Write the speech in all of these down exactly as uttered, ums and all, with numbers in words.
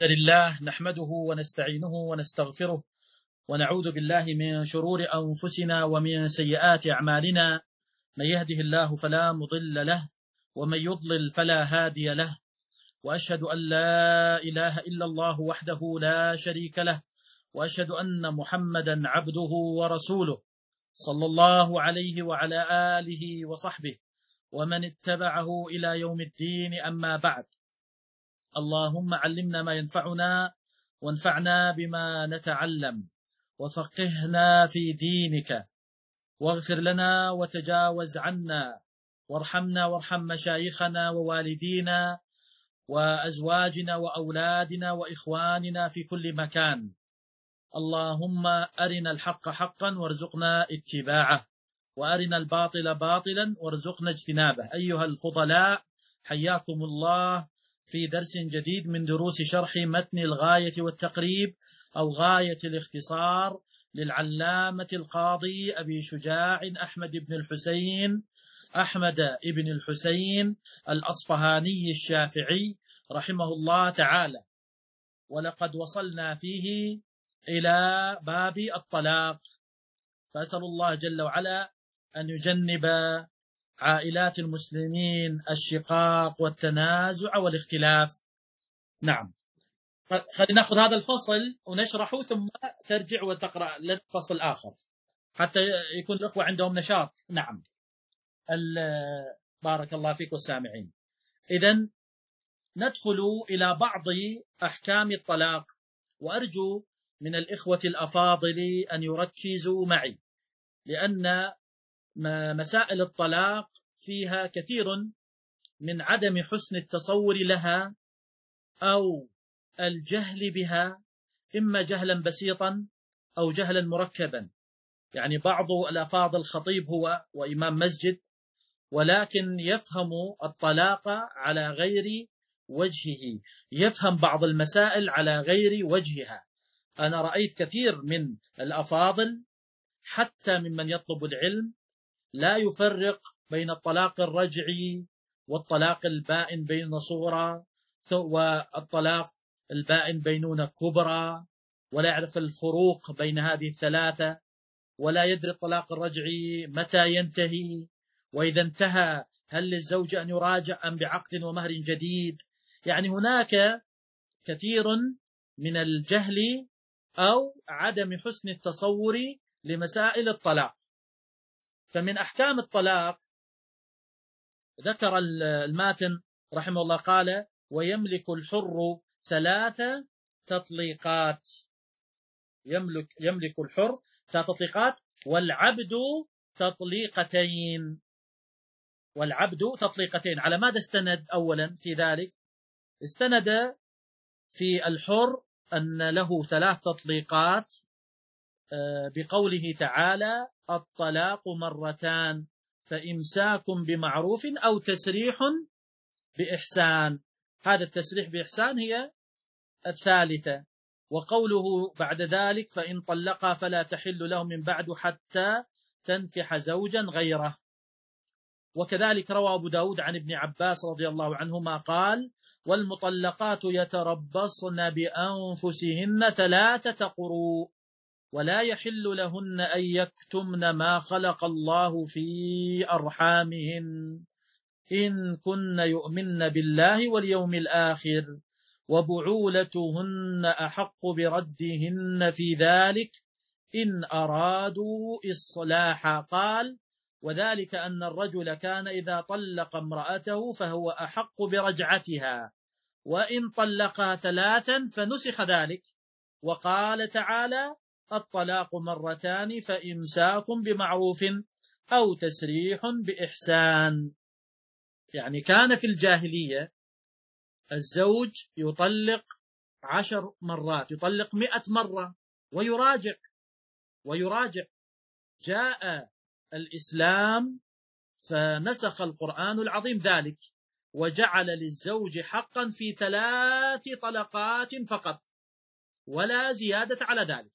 لله نحمده ونستعينه ونستغفره ونعوذ بالله من شرور أنفسنا ومن سيئات أعمالنا. من يهده الله فلا مضل له ومن يضلل فلا هادي له، وأشهد أن لا إله إلا الله وحده لا شريك له، وأشهد أن محمدا عبده ورسوله صلى الله عليه وعلى آله وصحبه ومن اتبعه إلى يوم الدين. أما بعد، اللهم علمنا ما ينفعنا وانفعنا بما نتعلم وفقهنا في دينك، واغفر لنا وتجاوز عنا، وارحمنا وارحم مشايخنا ووالدينا وأزواجنا وأولادنا وإخواننا في كل مكان. اللهم أرنا الحق حقا وارزقنا اتباعه، وأرنا الباطل باطلا وارزقنا اجتنابه. أيها الفضلاء، حياكم الله في درس جديد من دروس شرح متن الغاية والتقريب أو غاية الاختصار للعلامة القاضي أبي شجاع أحمد بن الحسين أحمد بن الحسين الأصفهاني الشافعي رحمه الله تعالى. ولقد وصلنا فيه إلى باب الطلاق، فأسأل الله جل وعلا أن يجنب عائلات المسلمين الشقاق والتنازع والاختلاف. نعم، خلينا نأخذ هذا الفصل ونشرحه ثم ترجع وتقرأ الفصل الآخر حتى يكون الأخوة عندهم نشاط. نعم، بارك الله فيك والسامعين. إذن ندخل إلى بعض أحكام الطلاق، وأرجو من الإخوة الأفاضل أن يركزوا معي، لأن مسائل الطلاق فيها كثير من عدم حسن التصور لها أو الجهل بها، إما جهلا بسيطا أو جهلا مركبا. يعني بعض الأفاضل خطيب هو وإمام مسجد، ولكن يفهم الطلاق على غير وجهه، يفهم بعض المسائل على غير وجهها. أنا رأيت كثير من الأفاضل حتى ممن يطلب العلم لا يفرق بين الطلاق الرجعي والطلاق البائن بين صغرى والطلاق البائن بينونة كبرى، ولا يعرف الفروق بين هذه الثلاثة، ولا يدري الطلاق الرجعي متى ينتهي، وإذا انتهى هل للزوج أن يراجع أم بعقد ومهر جديد. يعني هناك كثير من الجهل أو عدم حسن التصور لمسائل الطلاق. فمن أحكام الطلاق ذكر الماتن رحمه الله قال: ويملك الحر ثلاث تطليقات. يملك يملك الحر ثلاث تطليقات، والعبد تطليقتين. والعبد تطليقتين. على ماذا استند أولا في ذلك؟ استند في الحر أن له ثلاث تطليقات بقوله تعالى: الطلاق مرتان فإمساك بمعروف أو تسريح بإحسان. هذا التسريح بإحسان هي الثالثة. وقوله بعد ذلك: فإن طلقها فلا تحل له من بعد حتى تنكح زوجا غيره. وكذلك روى أبو داود عن ابن عباس رضي الله عنهما قال: والمطلقات يتربصن بأنفسهن ثلاثة قروء ولا يحل لهن أن يكتمن ما خلق الله في أرحامهن إن كن يؤمن بالله واليوم الآخر وبعولتهن أحق بردهن في ذلك إن أرادوا إصلاحا. قال: وذلك أن الرجل كان إذا طلق امرأته فهو أحق برجعتها، وإن طلقها ثلاثا فنسخ ذلك. وقال تعالى: الطلاق مرتان فإمساك بمعروف أو تسريح بإحسان. يعني كان في الجاهلية الزوج يطلق عشر مرات، يطلق مئة مرة ويراجع ويراجع. جاء الإسلام فنسخ القرآن العظيم ذلك، وجعل للزوج حقا في ثلاث طلقات فقط ولا زيادة على ذلك.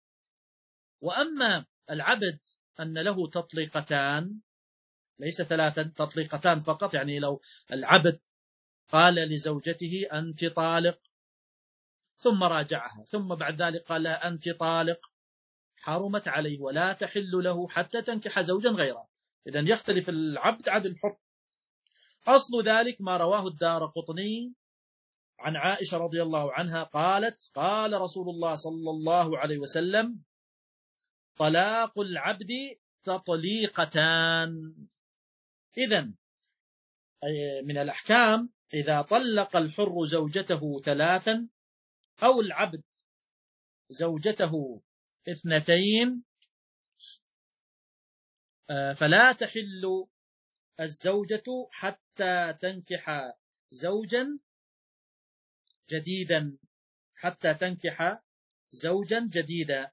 وأما العبد أن له تطليقتان، ليس ثلاثا، تطليقتان فقط. يعني لو العبد قال لزوجته أنت طالق ثم راجعها، ثم بعد ذلك قال لها أنت طالق، حرمت عليه ولا تحل له حتى تنكح زوجا غيره. إذن يختلف العبد عن الحر. أصل ذلك ما رواه الدارقطني عن عائشة رضي الله عنها قالت: قال رسول الله صلى الله عليه وسلم: طلاق العبد تطليقتان. إذن من الأحكام إذا طلق الحر زوجته ثلاثا أو العبد زوجته اثنتين فلا تحل الزوجة حتى تنكح زوجا جديدا حتى تنكح زوجا جديدا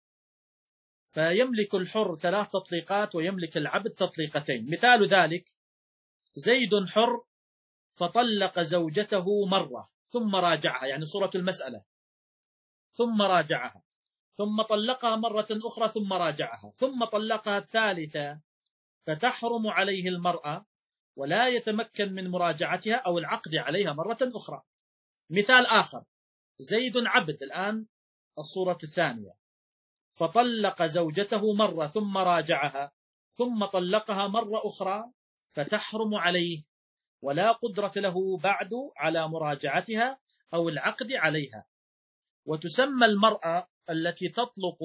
فيملك الحر ثلاث تطليقات ويملك العبد تطليقتين. مثال ذلك: زيد حر فطلق زوجته مرة ثم راجعها، يعني صورة المسألة، ثم راجعها، ثم طلقها مرة أخرى ثم راجعها، ثم طلقها الثالثة، فتحرم عليه المرأة ولا يتمكن من مراجعتها أو العقد عليها مرة أخرى. مثال آخر: زيد عبد الآن، الصورة الثانية، فطلق زوجته مرة ثم راجعها ثم طلقها مرة أخرى، فتحرم عليه ولا قدرة له بعد على مراجعتها أو العقد عليها. وتسمى المرأة التي تطلق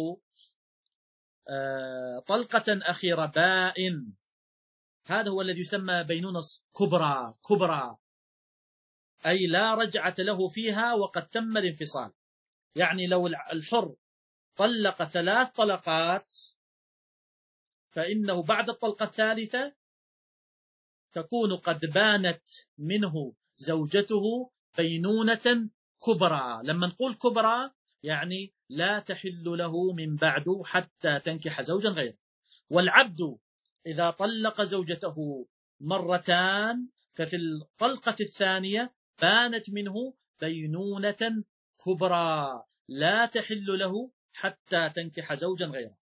طلقة أخيرة بائن، هذا هو الذي يسمى بينونة كبرى كبرى، أي لا رجعة له فيها وقد تم الانفصال. يعني لو الحر طلق ثلاث طلقات فإنه بعد الطلقة الثالثة تكون قد بانت منه زوجته بينونة كبرى. لما نقول كبرى يعني لا تحل له من بعد حتى تنكح زوجا غيره. والعبد إذا طلق زوجته مرتان ففي الطلقة الثانية بانت منه بينونة كبرى لا تحل له حتى تنكح زوجا غيره.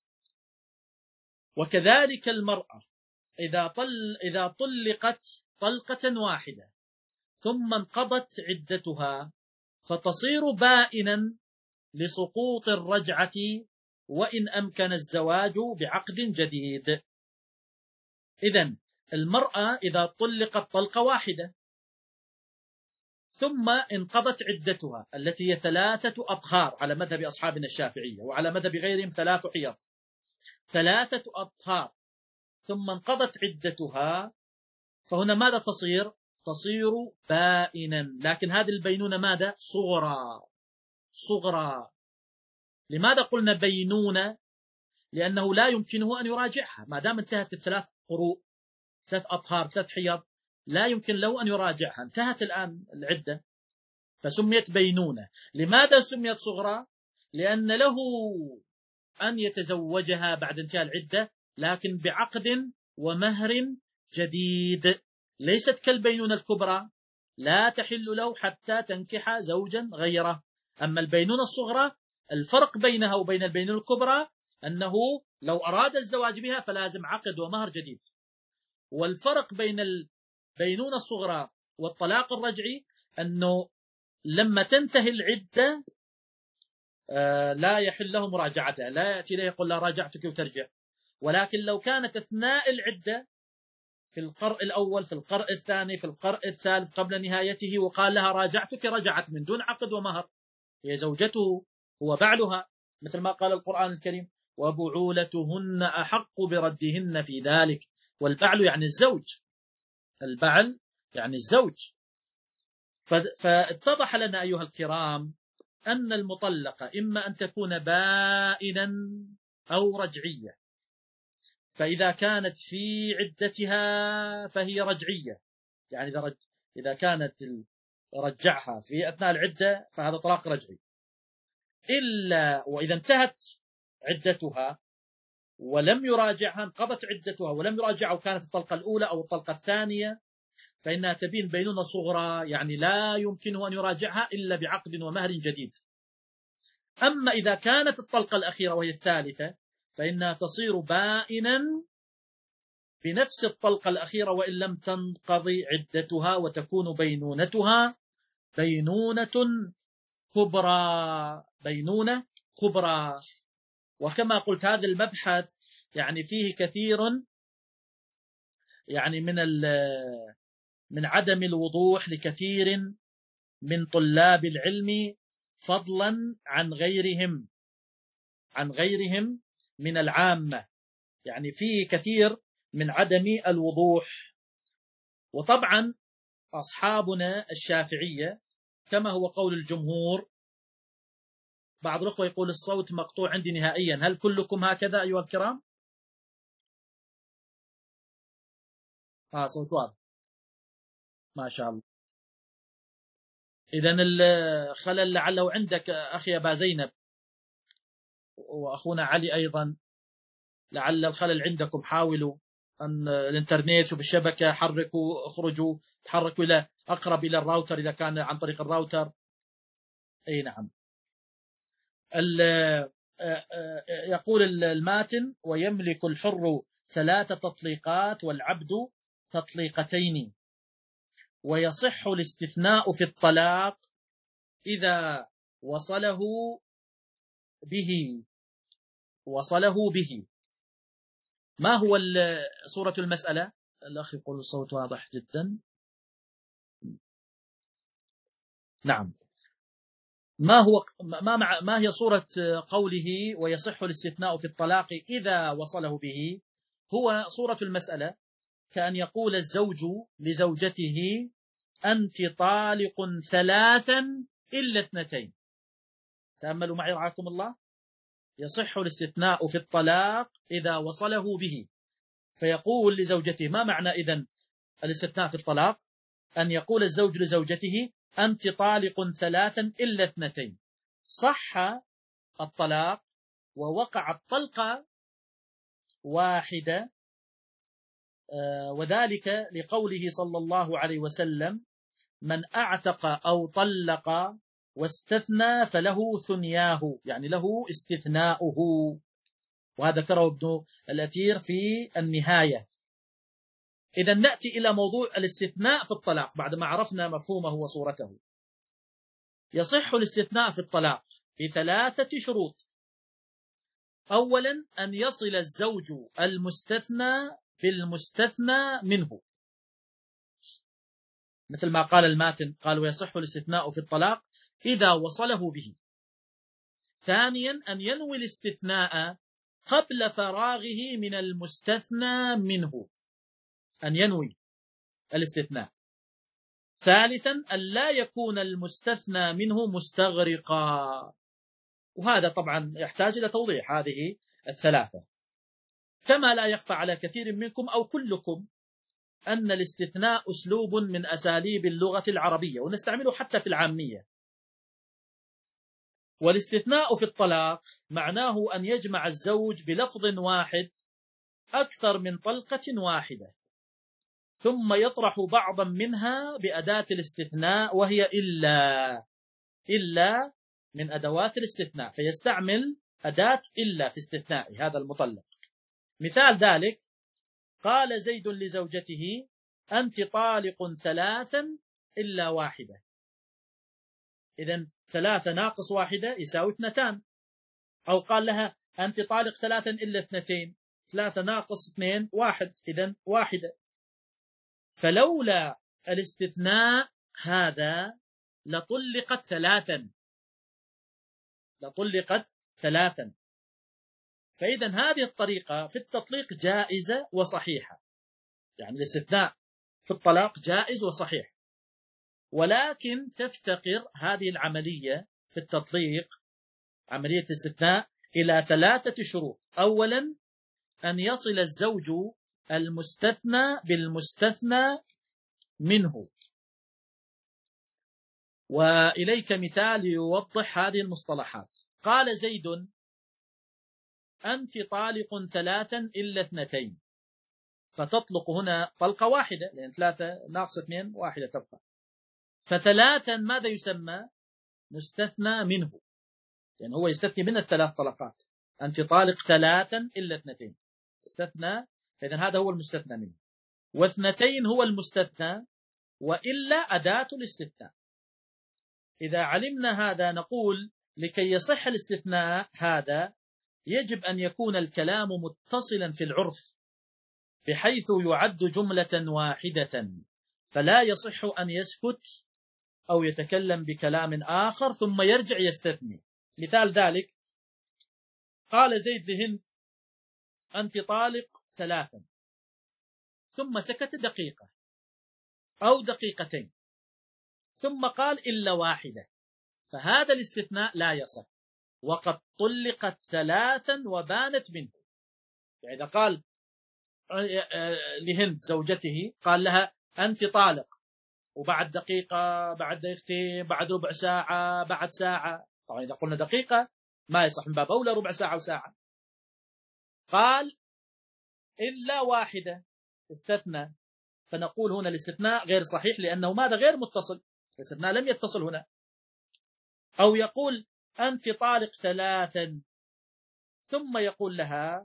وكذلك المرأة إذا طل إذا طلقت طلقة واحدة ثم انقضت عدتها فتصير بائنا لسقوط الرجعة وإن أمكن الزواج بعقد جديد. إذن المرأة إذا طلقت طلقة واحدة ثم انقضت عدتها التي هي ثلاثة أطهار على مذهب أصحابنا الشافعية، وعلى مذهب غيرهم ثلاث حيض، ثلاثة أطهار، ثم انقضت عدتها، فهنا ماذا تصير؟ تصير بائنا. لكن هذه البينونة ماذا؟ صغرى صغرى. لماذا قلنا بينونة؟ لأنه لا يمكنه أن يراجعها ما دام انتهت الثلاث قروء، ثلاث أطهار، ثلاث حيض، لا يمكن له أن يراجعها، انتهت الآن العدة، فسميت بينونة. لماذا سميت صغرى؟ لأن له أن يتزوجها بعد انتهاء العدة لكن بعقد ومهر جديد، ليست كالبينونة الكبرى لا تحل له حتى تنكح زوجا غيره. أما البينونة الصغرى الفرق بينها وبين البينونة الكبرى أنه لو أراد الزواج بها فلازم عقد ومهر جديد. والفرق بين البينونة الصغرى والطلاق الرجعي أنه لما تنتهي العدة لا يحل له مراجعتها، لا يأتي له يقول لا راجعتك وترجع. ولكن لو كانت أثناء العدة في القرء الأول، في القرء الثاني، في القرء الثالث قبل نهايته وقال لها راجعتك، رجعت من دون عقد ومهر، هي زوجته، هو بعلها، مثل ما قال القرآن الكريم: وبعولتهن أحق بردهن في ذلك. والبعل يعني الزوج، البعل يعني الزوج. فاتضح لنا أيها الكرام أن المطلقة إما أن تكون بائنا أو رجعية. فإذا كانت في عدتها فهي رجعية، يعني إذا, رج... إذا كانت رجعها في أثناء العدة فهذا طلاق رجعي. إلا وإذا انتهت عدتها ولم يراجعها، انقضت عدتها ولم يراجعها وكانت الطلقة الأولى أو الطلقة الثانية، فإنها تبين بينونة صغرى، يعني لا يمكنه أن يراجعها إلا بعقد ومهر جديد. أما إذا كانت الطلقة الأخيرة وهي الثالثة فإنها تصير بائنا بنفس الطلقة الأخيرة وإن لم تنقضي عدتها، وتكون بينونتها بينونة كبرى، بينونة كبرى. وكما قلت هذا المبحث يعني فيه كثير يعني من من عدم الوضوح لكثير من طلاب العلم، فضلا عن غيرهم عن غيرهم من العامة، يعني فيه كثير من عدم الوضوح. وطبعا أصحابنا الشافعية كما هو قول الجمهور، بعض الأخوة يقول الصوت مقطوع عندي نهائيا، هل كلكم هكذا أيها الكرام؟ آه صوت واضح ما شاء الله. إذن الخلل لعله عندك أخي أبا زينب وأخونا علي أيضا، لعل الخلل عندكم. حاولوا أن الإنترنت وبالشبكة حركوا، اخرجوا تحركوا إلى أقرب إلى الراوتر إذا كان عن طريق الراوتر. أي نعم. يقول الماتن: ويملك الحر ثلاث تطليقات والعبد تطليقتين، ويصح الاستثناء في الطلاق إذا وصله به وصله به. ما هو صورة المسألة؟ الأخ يقول الصوت واضح جدا. نعم. ما هو ما مع ما هي صورة قوله ويصح الاستثناء في الطلاق إذا وصله به؟ هو صورة المسألة كأن يقول الزوج لزوجته: أنت طالق ثلاثا إلا اثنتين. تأملوا معي رعاكم الله. يصح الاستثناء في الطلاق إذا وصله به، فيقول لزوجته، ما معنى إذن الاستثناء في الطلاق؟ أن يقول الزوج لزوجته: أنت طالق ثلاثا إلا اثنتين، صح الطلاق ووقعت طلقة واحدة، وذلك لقوله صلى الله عليه وسلم: من أعتق أو طلق واستثنى فله ثنياه، يعني له استثناؤه. وهذا ذكره ابن الأثير في النهاية. إذا نأتي إلى موضوع الاستثناء في الطلاق بعدما عرفنا مفهومه وصورته. يصح الاستثناء في الطلاق بثلاثة شروط. أولا أن يصل الزوج المستثنى بالمستثنى منه، مثل ما قال الماتن، قال ويصح الاستثناء في الطلاق إذا وصله به. ثانيا أن ينوي الاستثناء قبل فراغه من المستثنى منه، أن ينوي الاستثناء. ثالثا أن لا يكون المستثنى منه مستغرقا، وهذا طبعا يحتاج إلى توضيح هذه الثلاثة. كما لا يخفى على كثير منكم أو كلكم أن الاستثناء أسلوب من أساليب اللغة العربية، ونستعمله حتى في العامية. والاستثناء في الطلاق معناه أن يجمع الزوج بلفظ واحد أكثر من طلقة واحدة، ثم يطرح بعضا منها بأداة الاستثناء وهي إلا إلا من أدوات الاستثناء، فيستعمل أداة إلا في استثناء هذا المطلق. مثال ذلك: قال زيد لزوجته: أنت طالق ثلاثا إلا واحدة. إذن ثلاثة ناقص واحدة يساوي اثنتان. أو قال لها: أنت طالق ثلاثا إلا اثنتين، ثلاثة ناقص اثنين واحد، إذن واحدة. فلولا الاستثناء هذا لطلقت ثلاثا لطلقت ثلاثا. فإذا هذه الطريقة في التطليق جائزة وصحيحة، يعني الاستثناء في الطلاق جائز وصحيح، ولكن تفتقر هذه العملية في التطليق، عملية الاستثناء، إلى ثلاثة شروط. أولا أن يصل الزوج المستثنى بالمستثنى منه. وإليك مثال يوضح هذه المصطلحات. قال زيد: أنت طالق ثلاثا إلا اثنتين، فتطلق هنا طلقة واحدة، لأن ثلاثة ناقص اثنين واحدة تبقى. فثلاثا ماذا يسمى؟ مستثنى منه، لأن هو يستثني من الثلاث طلقات. أنت طالق ثلاثا إلا اثنتين استثنى، فإذا هذا هو المستثنى منه. واثنتين هو المستثنى، وإلا أداة الاستثناء. إذا علمنا هذا نقول لكي يصح الاستثناء هذا يجب أن يكون الكلام متصلا في العرف بحيث يعد جملة واحدة، فلا يصح أن يسكت أو يتكلم بكلام آخر ثم يرجع يستثني. مثال ذلك: قال زيد لهند: أنت طالق ثلاثا، ثم سكت دقيقة أو دقيقتين، ثم قال إلا واحدة، فهذا الاستثناء لا يصح، وقد طلقت ثلاثا وبانت منه. يعني إذا قال لهند زوجته، قال لها أنت طالق، وبعد دقيقة، بعد دقيقتين، بعد ربع ساعة، بعد ساعة، طبعا إذا قلنا دقيقة ما يصح، من باب أولى ربع ساعة وساعة. قال إلا واحدة، استثنى، فنقول هنا الاستثناء غير صحيح لأنه ماذا؟ غير متصل، الاستثناء لم يتصل هنا. أو يقول أنت طالق ثلاثا، ثم يقول لها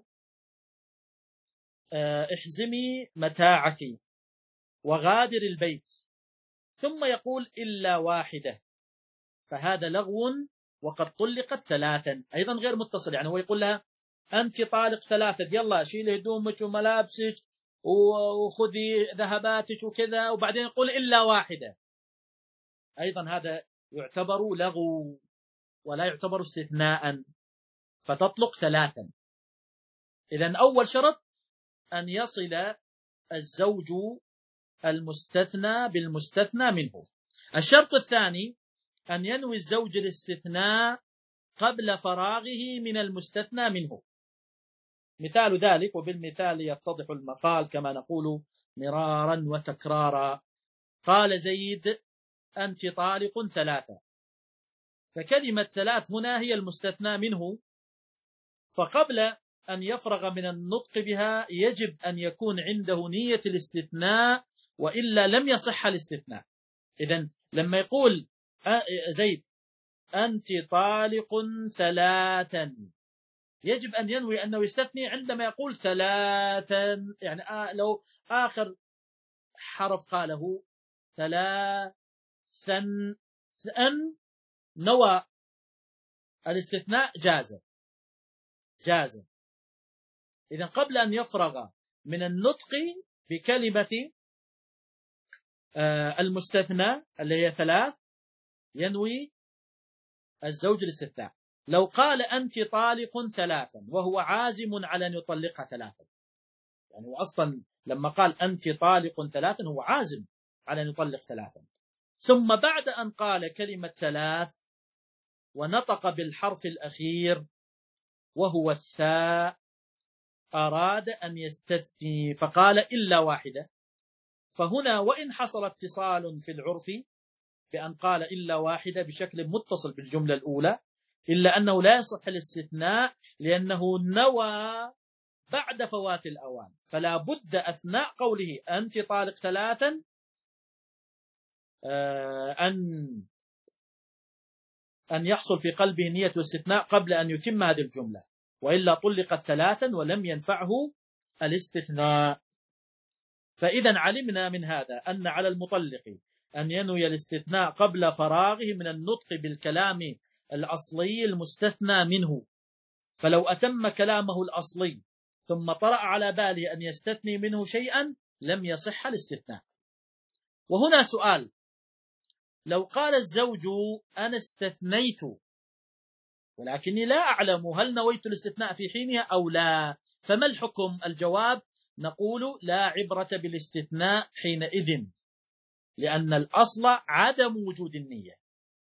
احزمي متاعك وغادر البيت، ثم يقول إلا واحدة، فهذا لغو وقد طلقت ثلاثا، أيضا غير متصل. يعني هو يقول لها أنت طالق ثلاثة، يلا شيلي هدومك وملابسك وخذي ذهباتك وكذا، وبعدين يقول إلا واحدة، أيضا هذا يعتبر لغو ولا يعتبر استثناء، فتطلق ثلاثا. إذن أول شرط أن يصل الزوج المستثنى بالمستثنى منه. الشرط الثاني أن ينوي الزوج الاستثناء قبل فراغه من المستثنى منه. مثال ذلك، وبالمثال يتضح المقال كما نقول مرارا وتكرارا: قال زيد أنت طالق ثلاثة، فكلمة ثلاث هنا هي المستثنى منه، فقبل أن يفرغ من النطق بها يجب أن يكون عنده نية الاستثناء، وإلا لم يصح الاستثناء. إذن لما يقول زيد أنت طالق ثلاثا، يجب أن ينوي أنه يستثني عندما يقول ثلاثا، يعني لو آخر حرف قاله ثلاثا أن نوى الاستثناء جاز جاز. إذن قبل أن يفرغ من النطق بكلمة المستثنى اللي هي ثلاث ينوي الزوج الاستثناء. لو قال أنت طالق ثلاثا وهو عازم على أن يطلقها ثلاثا، يعني هو أصلا لما قال أنت طالق ثلاثا هو عازم على أن يطلق ثلاثا، ثم بعد أن قال كلمة ثلاث ونطق بالحرف الأخير وهو الثاء أراد أن يستثني فقال إلا واحدة، فهنا وإن حصل اتصال في العرف بأن قال إلا واحدة بشكل متصل بالجملة الأولى، إلا أنه لا يصح الاستثناء لأنه نوى بعد فوات الأوان، فلا بد أثناء قوله أنت طالق ثلاثا أن أن يحصل في قلبه نية الاستثناء قبل أن يتم هذه الجملة، وإلا طلقت ثلاثا ولم ينفعه الاستثناء. فإذا علمنا من هذا أن على المطلق أن ينوي الاستثناء قبل فراغه من النطق بالكلام الأصلي المستثنى منه، فلو أتم كلامه الأصلي ثم طرأ على باله أن يستثني منه شيئا لم يصح الاستثناء. وهنا سؤال: لو قال الزوج أنا استثنيت ولكني لا أعلم هل نويت الاستثناء في حينها أو لا، فما الحكم؟ الجواب: نقول لا عبرة بالاستثناء حينئذ، لأن الأصل عدم وجود النية،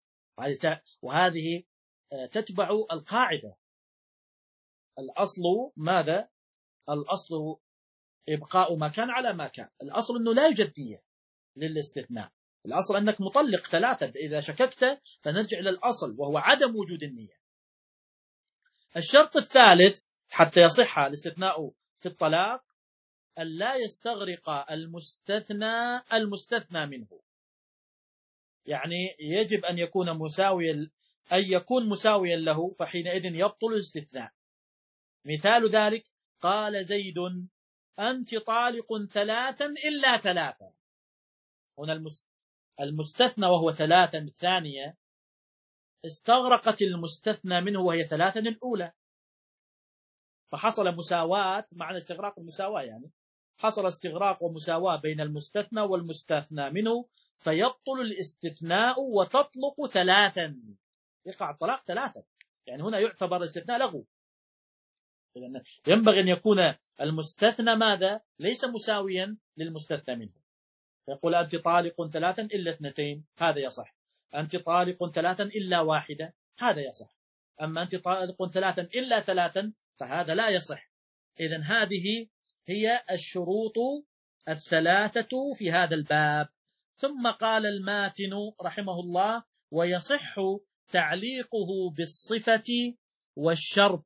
وهذه تتبع القاعدة. الأصل ماذا؟ الأصل إبقاء ما كان على ما كان، الأصل أنه لا يوجد نية للاستثناء، الأصل أنك مطلق ثلاثة، إذا شككت فنرجع إلى الأصل وهو عدم وجود النية. الشرط الثالث حتى يصح الاستثناء في الطلاق أن لا يستغرق المستثنى المستثنى منه، يعني يجب أن يكون مساويا، أن يكون مساويا له، فحينئذ يبطل الاستثناء. مثال ذلك: قال زيد أنت طالق ثلاثا إلا ثلاثا، هنا المستثنى وهو ثلاثا الثانية استغرقت المستثنى منه وهي ثلاثا الأولى، فحصل مساواة. معنى استغراق المساواة يعني حصل استغراق ومساواة بين المستثنى والمستثنى منه، فيبطل الاستثناء وتطلق ثلاثا، يقع الطلاق ثلاثا. يعني هنا يعتبر الاستثناء لغو. ينبغي أن يكون المستثنى ماذا؟ ليس مساويا للمستثنى منه. يقول أنت طالق ثلاثا إلا اثنتين، هذا يصح. أنت طالق ثلاثا إلا واحدة، هذا يصح. أما أنت طالق ثلاثا إلا ثلاثا فهذا لا يصح. إذن هذه هي الشروط الثلاثة في هذا الباب. ثم قال الماتن رحمه الله: ويصح تعليقه بالصفة والشرط.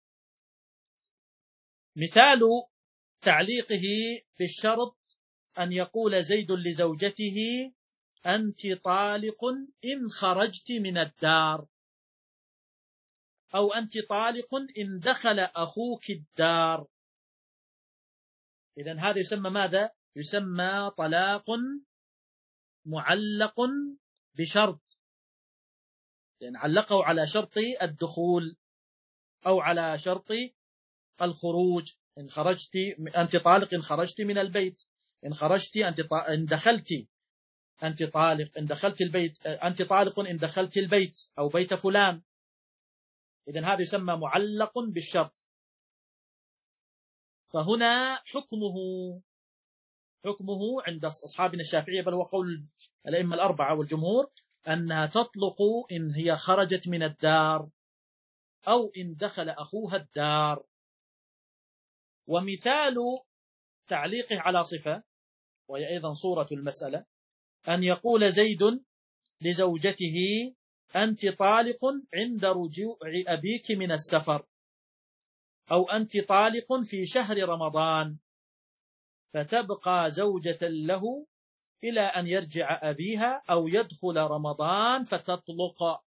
مثال تعليقه بالشرط أن يقول زيد لزوجته: أنت طالق إن خرجت من الدار، أو أنت طالق إن دخل أخوك الدار. إذن هذا يسمى ماذا؟ يسمى طلاق معلق بشرط، لأن علقه على شرط الدخول أو على شرط الخروج. إن خرجت أنت طالق إن خرجت من البيت، إن خرجت أنت ط... إن دخلت أنت طالق إن دخلت البيت، أنت طالق إن دخلت البيت أو بيت فلان. إذن هذا يسمى معلق بالشرط. فهنا حكمه حكمه عند أصحابنا الشافعية، بل هو قول الأئمة الأربعة والجمهور، أنها تطلق إن هي خرجت من الدار أو إن دخل أخوها الدار. ومثال تعليقه على صفة، وهي أيضا صورة المسألة، أن يقول زيد لزوجته: أنت طالق عند رجوع أبيك من السفر، أو أنت طالق في شهر رمضان، فتبقى زوجة له إلى أن يرجع أبيها أو يدخل رمضان فتطلق.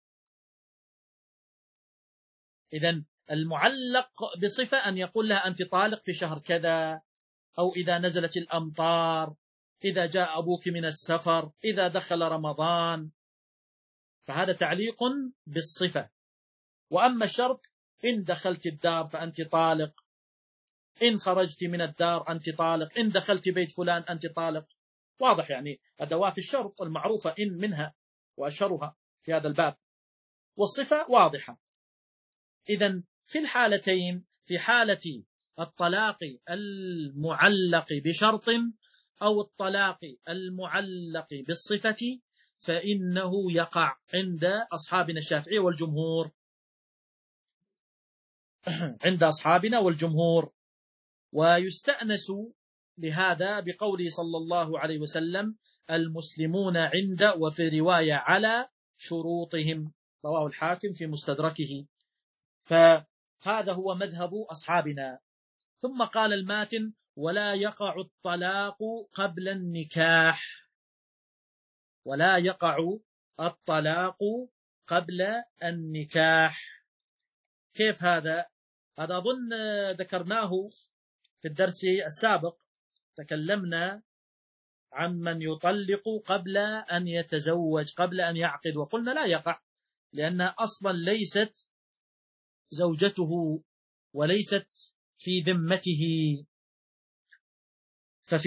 إذن المعلق بصفة أن يقول لها أنت طالق في شهر كذا، أو إذا نزلت الأمطار، إذا جاء أبوك من السفر، إذا دخل رمضان، فهذا تعليق بالصفة. وأما الشرط: إن دخلت الدار فأنت طالق، إن خرجت من الدار أنت طالق، إن دخلت بيت فلان أنت طالق. واضح يعني أدوات الشرط المعروفة إن منها وأشهرها في هذا الباب، والصفة واضحة. إذن في الحالتين، في حالة الطلاق المعلق بشرط أو الطلاق المعلق بالصفة، فإنه يقع عند أصحابنا الشافعي والجمهور عند أصحابنا والجمهور. ويستأنس لهذا بقوله صلى الله عليه وسلم: المسلمون عند، وفي رواية على شروطهم، رواه الحاكم في مستدركه. فهذا هو مذهب أصحابنا. ثم قال الماتن: ولا يقع الطلاق قبل النكاح، ولا يقع الطلاق قبل النكاح. كيف هذا؟ هذا أظن ذكرناه في الدرس السابق، تكلمنا عن من يطلق قبل أن يتزوج، قبل أن يعقد، وقلنا لا يقع، لأنها أصلا ليست زوجته وليست في ذمته. ففي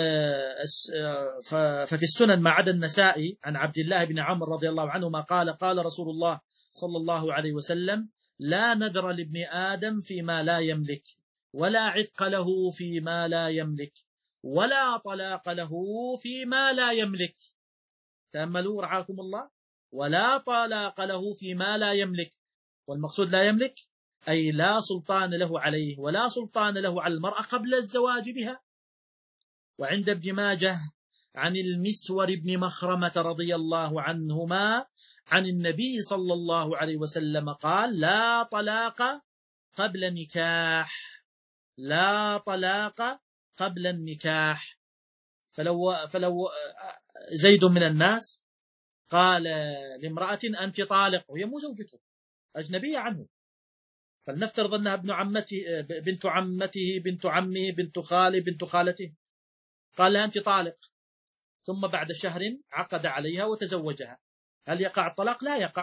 ففي السنن ما عدا النسائي عن عبد الله بن عمرو رضي الله عنهما قال: قال رسول الله صلى الله عليه وسلم: لا نذر لابن آدم فيما لا يملك، ولا عتق له فيما لا يملك، ولا طلاق له فيما لا يملك. تأملوا رعاكم الله: ولا طلاق له فيما لا يملك. والمقصود لا يملك أي لا سلطان له عليه، ولا سلطان له على المرأة قبل الزواج بها. وعند ابن ماجه عن المسور بن مخرمة رضي الله عنهما عن النبي صلى الله عليه وسلم قال: لا طلاق قبل نكاح، لا طلاق قبل النكاح. فلو, فلو زيد من الناس قال لامرأة: أنت طالق، وهي مو زوجته، أجنبية عنه، فلنفترض أنها ابن عمته، بنت عمته، بنت عمه، بنت خاله، بنت خالته، قال لها: أنت طالق، ثم بعد شهر عقد عليها وتزوجها، هل يقع الطلاق؟ لا يقع،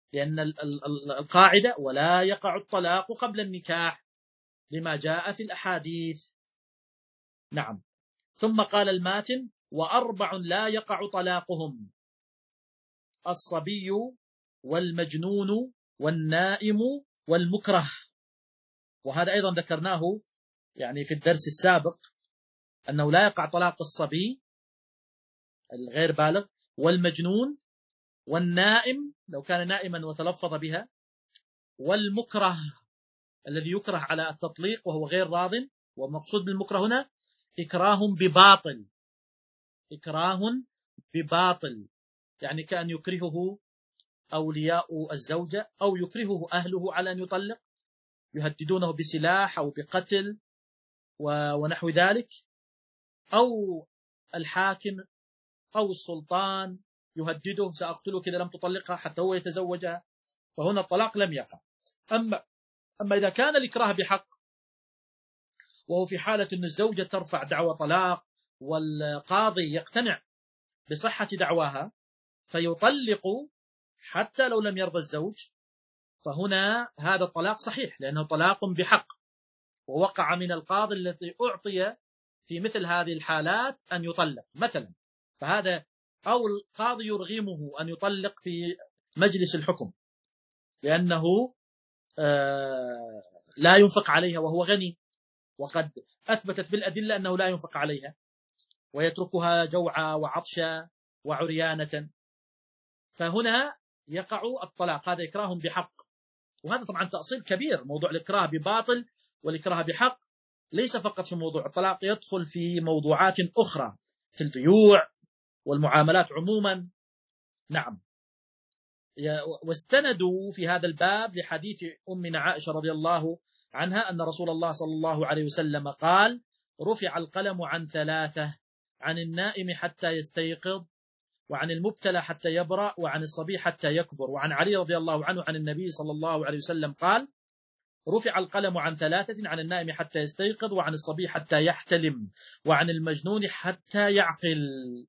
لأن القاعدة ولا يقع الطلاق قبل النكاح لما جاء في الأحاديث. نعم. ثم قال الماتن: وأربع لا يقع طلاقهم: الصبي والمجنون والنائم والمكره. وهذا أيضا ذكرناه يعني في الدرس السابق، أنه لا يقع طلاق الصبي الغير بالغ، والمجنون، والنائم لو كان نائما وتلفظ بها، والمكره الذي يكره على التطليق وهو غير راض. ومقصود بالمكره هنا إكراه بباطل، إكراه بباطل، يعني كأن يكرهه أولياء الزوجة أو يكرهه أهله على أن يطلق، يهددونه بسلاح أو بقتل ونحو ذلك، أو الحاكم أو السلطان يهدده: سأقتلك إذا لم تطلقها، حتى هو يتزوجها. فهنا الطلاق لم يقع. أما أما إذا كان الإكراه بحق، وهو في حالة أن الزوجة ترفع دعوى طلاق والقاضي يقتنع بصحة دعواها فيطلق حتى لو لم يرضى الزوج، فهنا هذا الطلاق صحيح، لأنه طلاق بحق، ووقع من القاضي الذي أعطي في مثل هذه الحالات أن يطلق مثلا. فهذا أو القاضي يرغمه أن يطلق في مجلس الحكم لأنه آه لا ينفق عليها وهو غني، وقد أثبتت بالأدلة أنه لا ينفق عليها، ويتركها جوعا وعطشا وعريانة. فهنا يقع الطلاق، هذا إكراه بحق. وهذا طبعا تأصيل كبير، موضوع الإكراه بباطل والإكراه بحق ليس فقط في موضوع الطلاق، يدخل في موضوعات أخرى في البيوع والمعاملات عموما. نعم. واستندوا في هذا الباب لحديث أمنا عائشة رضي الله عنها أن رسول الله صلى الله عليه وسلم قال: رفع القلم عن ثلاثة: عن النائم حتى يستيقظ، وعن المبتلى حتى يبرأ، وعن الصبي حتى يكبر. وعن علي رضي الله عنه عن النبي صلى الله عليه وسلم قال: رفع القلم عن ثلاثة: عن النائم حتى يستيقظ، وعن الصبي حتى يحتلم، وعن المجنون حتى يعقل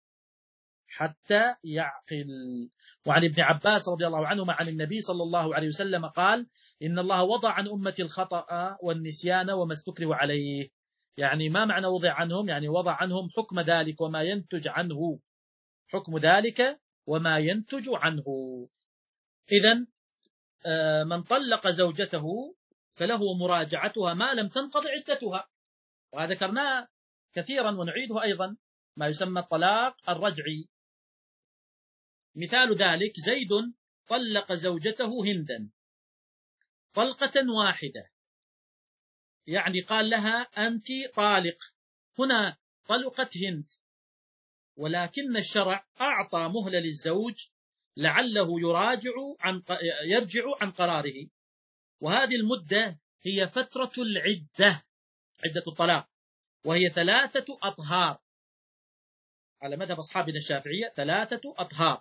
حتى يعقل. وعن ابن عباس رضي الله عنهما عن النبي صلى الله عليه وسلم قال: إن الله وضع عن أمتي الخطأ والنسيان وما استكرهوا عليه. يعني ما معنى وضع عنهم؟ يعني وضع عنهم حكم ذلك وما ينتج عنه، حكم ذلك وما ينتج عنه. إذن من طلق زوجته فله مراجعتها ما لم تنقض عدتها، وهذا ذكرناه كثيرا ونعيده أيضا، ما يسمى الطلاق الرجعي. مثال ذلك: زيد طلق زوجته هندا طلقة واحدة، يعني قال لها أنت طالق. هنا طلقت هند، ولكن الشرع أعطى مهلة للزوج لعله يراجع عن يرجع عن قراره، وهذه المدة هي فترة العدة، عدة الطلاق، وهي ثلاثة أطهار على مذهب أصحابنا الشافعية، ثلاثة أطهار.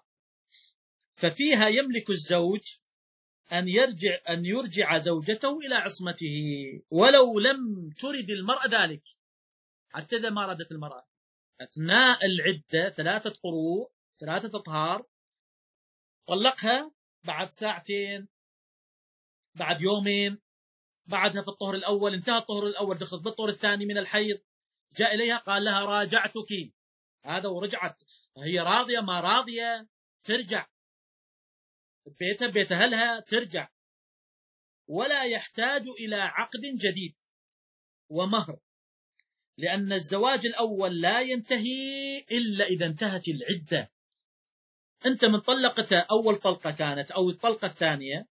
ففيها يملك الزوج أن يرجع أن يرجع زوجته إلى عصمته ولو لم ترد المرأة ذلك، حتى إذا ما أرادت المرأة أثناء العدة ثلاثة قروء ثلاثة أطهار، طلقها بعد ساعتين، بعد يومين، بعدها في الطهر الأول انتهى الطهر الأول، دخلت بالطهر الثاني من الحيض، جاء إليها قال لها راجعتك، هذا ورجعت، هي راضية ما راضية ترجع بيتها بيت أهلها ترجع، ولا يحتاج إلى عقد جديد ومهر، لأن الزواج الأول لا ينتهي إلا إذا انتهت العدة. أنت من طلقتها أول طلقة كانت أو الطلقة الثانية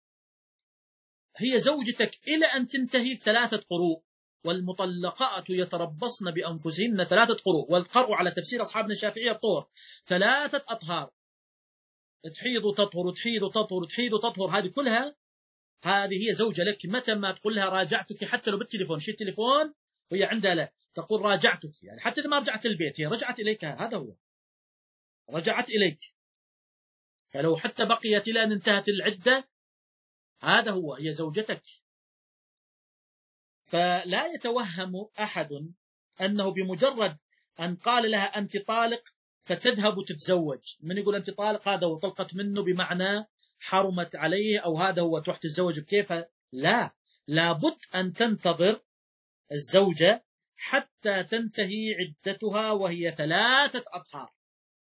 هي زوجتك إلى أن تنتهي ثلاثة قروء، والمطلقات يتربصن بأنفسهن ثلاثة قروء، والقرء على تفسير أصحابنا الشافعية الطهر، ثلاثة أطهار، تحيض تطهر تحيض تطهر تحيض تطهر، هذه كلها هذه هي زوجة لك. متى ما تقول لها راجعتك حتى لو بالتليفون، شيء التليفون وهي عندها لا تقول راجعتك، يعني حتى إذا ما رجعت البيت هي رجعت إليك، هذا هو رجعت إليك. فلو حتى بقيت إلى أن انتهت العدة هذا هو هي زوجتك. فلا يتوهم أحد أنه بمجرد أن قال لها أنت طالق فتذهب تتزوج. من يقول أنت طالق هذا وطلقت منه بمعنى حرمت عليه أو هذا هو تحت الزوج بكيف. لا، لابد أن تنتظر الزوجة حتى تنتهي عدتها وهي ثلاثة أطهار.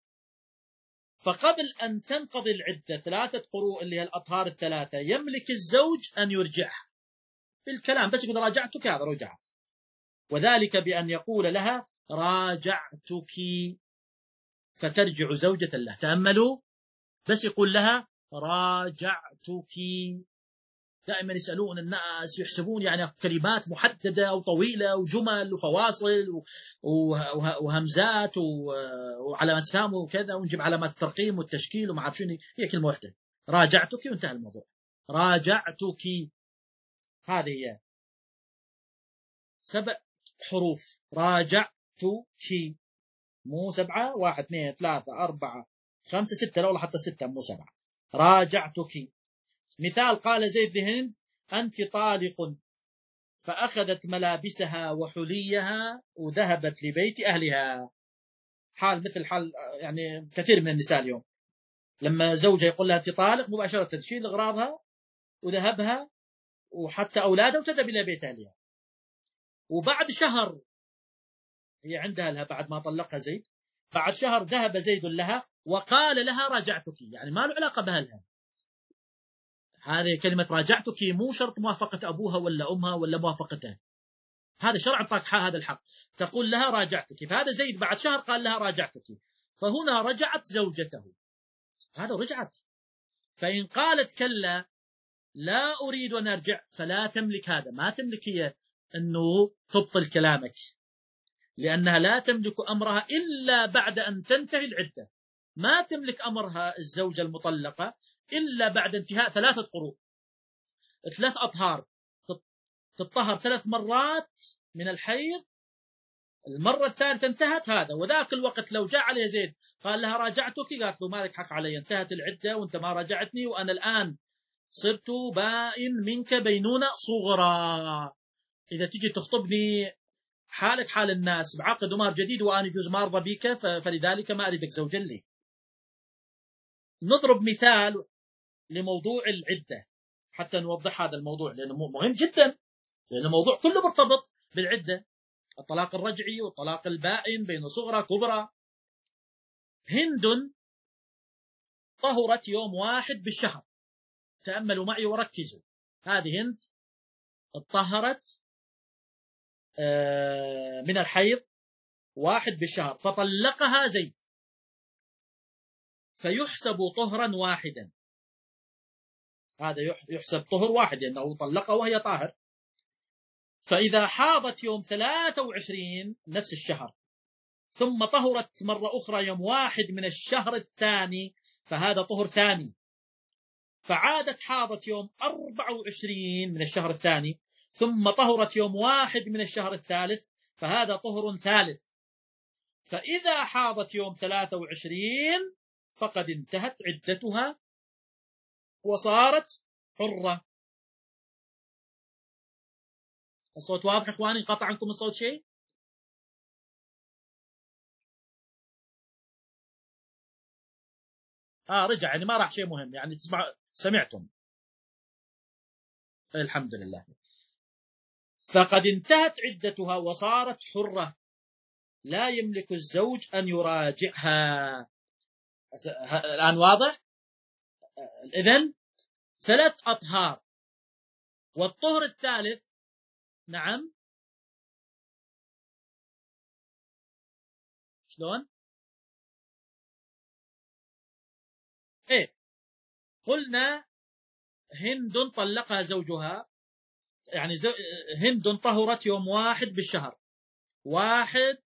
فقبل أن تنقضي العدة ثلاثة قروء اللي هي الأطهار الثلاثة يملك الزوج أن يرجعها بالكلام، بس يقول راجعتك، هذا رجعت، وذلك بأن يقول لها راجعتك فترجع زوجة له. تأملوا، بس يقول لها راجعتك. دائما يسألون الناس يحسبون يعني كلمات محددة وطويلة وجمل وفواصل وهمزات وعلامات استفهام وكذا، ونجيب علامات الترقيم والتشكيل وما اعرف شنو، هي كلمة واحدة راجعتك وانتهى الموضوع. راجعتك هذه هي سبع حروف، راجعتك، مو سبعة، واحد اثنين ثلاثة أربعة خمسة ستة، لولا حتى ستة مو سبعة. راجعتك. مثال، قال زيد لهند أنت طالق، فأخذت ملابسها وحليها وذهبت لبيت أهلها. حال مثل حال يعني كثير من النساء اليوم، لما زوجها يقول لها أنت طالق مباشرة تشيل أغراضها وذهبها وحتى أولادها وتذهب إلى بيت أهلها. وبعد شهر هي عندها لها بعد ما طلقها زيد، بعد شهر ذهب زيد لها وقال لها راجعتك، يعني ما له علاقة بأهلها. هذه كلمة راجعتك مو شرط موافقة أبوها ولا أمها ولا موافقتها، هذا شرع طاق هذا الحق، تقول لها راجعتك. فهذا زيد بعد شهر قال لها راجعتك، فهنا رجعت زوجته، هذا رجعت. فإن قالت كلا لا أريد أن أرجع فلا تملك هذا، ما تملك هي أنه تبطل كلامك، لأنها لا تملك أمرها إلا بعد أن تنتهي العدة. ما تملك أمرها الزوجة المطلقة إلا بعد انتهاء ثلاثة قروء، ثلاث أطهار، تطهر ثلاث مرات من الحيض، المرة الثالثة انتهت هذا. وذاك الوقت لو جاء عليه زيد قال لها راجعتك، قالت له مالك حق علي، انتهت العدة وانت ما راجعتني وأنا الآن صرت بائن منك بينونة صغرى، إذا تجي تخطبني حالك حال الناس بعقد ومهر جديد وأنا يجوز ما أرضى بك، فلذلك ما أريدك زوجا لي. نضرب مثال لموضوع العدة حتى نوضح هذا الموضوع، لأنه مهم جدا، لأن الموضوع كله مرتبط بالعدة، الطلاق الرجعي والطلاق البائن بين صغرى كبرى. هند طهرت يوم واحد بالشهر، تأملوا معي وركزوا، هذه هند طهرت من الحيض واحد بالشهر، فطلقها زيد، فيحسب طهرا واحدا، هذا يحسب طهر واحد لأنه طلقها وهي طاهر. فإذا حاضت يوم ثلاثة وعشرين نفس الشهر ثم طهرت مرة أخرى يوم واحد من الشهر الثاني فهذا طهر ثاني، فعادت حاضت يوم أربعة وعشرين من الشهر الثاني ثم طهرت يوم واحد من الشهر الثالث فهذا طهر ثالث. فإذا حاضت يوم ثلاثة وعشرين فقد انتهت عدتها وصارت حرة. الصوت واضح إخواني؟ انقطع عنكم الصوت شيء؟ آه رجع، يعني ما راح شيء مهم، يعني تسمع سمعتم، الحمد لله. فقد انتهت عدتها وصارت حرة، لا يملك الزوج أن يراجعها. الآن واضح؟ إذن ثلاث أطهار، والطهر الثالث نعم شلون؟ إيه قلنا هند طلقها زوجها، يعني زو... هند طهرت يوم واحد بالشهر، واحد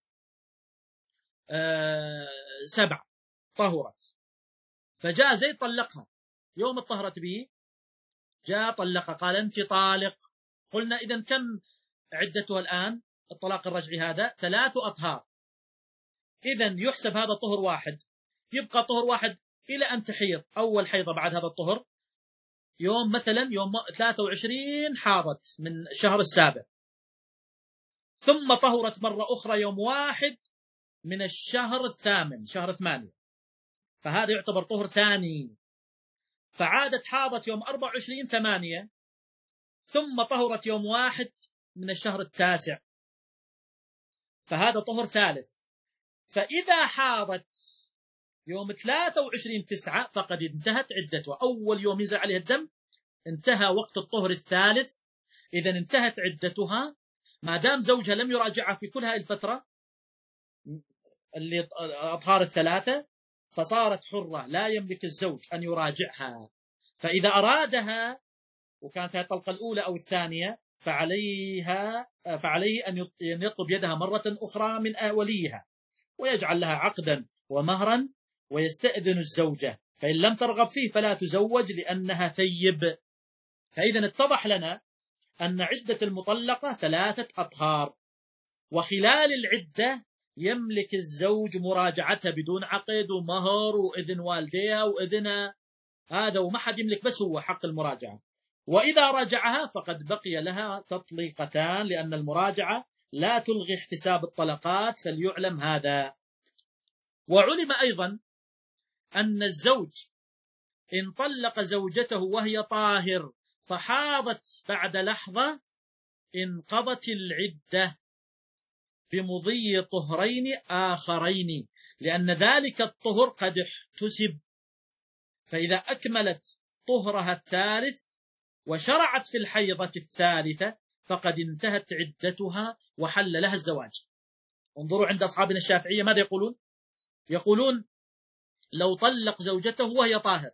آه سبع طهرت، فجاء زيد طلقها يوم طهرت به، جاء طلقها قال أنت طالق. قلنا إذن كم عدتها الآن الطلاق الرجعي هذا؟ ثلاث أطهار، إذن يحسب هذا طهر واحد، يبقى طهر واحد إلى أن تحيض أول حيضة بعد هذا الطهر، يوم مثلا يوم ثلاثة وعشرين حاضت من الشهر السابع، ثم طهرت مرة أخرى يوم واحد من الشهر الثامن شهر ثمانية، فهذا يعتبر طهر ثاني. فعادت حاضت يوم أربعة وعشرين ثمانية، ثم طهرت يوم واحد من الشهر التاسع، فهذا طهر ثالث. فإذا حاضت يوم ثلاثة وعشرين تسعة فقد انتهت عدتها. أول يوم ينزل عليها الدم انتهى وقت الطهر الثالث، إذا انتهت عدتها. ما دام زوجها لم يراجعها في كل هذه الفترة اللي الأطهار الثلاثة، فصارت حرة، لا يملك الزوج أن يراجعها. فإذا أرادها وكانت هذه الطلقة الأولى أو الثانية فعليها فعليه أن يطلب يدها مرة أخرى من وليها، ويجعل لها عقدا ومهرا، ويستأذن الزوجة، فإن لم ترغب فيه فلا تزوج لأنها ثيب. فإذا اتضح لنا أن عدة المطلقة ثلاثة أطهار، وخلال العدة يملك الزوج مراجعتها بدون عقد ومهر وإذن والديها وإذن هذا، وما حد يملك بس هو حق المراجعة. وإذا راجعها فقد بقي لها تطليقتان، لأن المراجعة لا تلغي احتساب الطلقات، فليعلم هذا. وعلم أيضا أن الزوج إن طلق زوجته وهي طاهر فحاضت بعد لحظة انقضت العدة بمضي طهرين آخرين، لأن ذلك الطهر قد احتسب. فإذا أكملت طهرها الثالث وشرعت في الحيضة الثالثة فقد انتهت عدتها وحل لها الزواج. انظروا عند أصحابنا الشافعية ماذا يقولون؟ يقولون لو طلق زوجته وهي طاهر،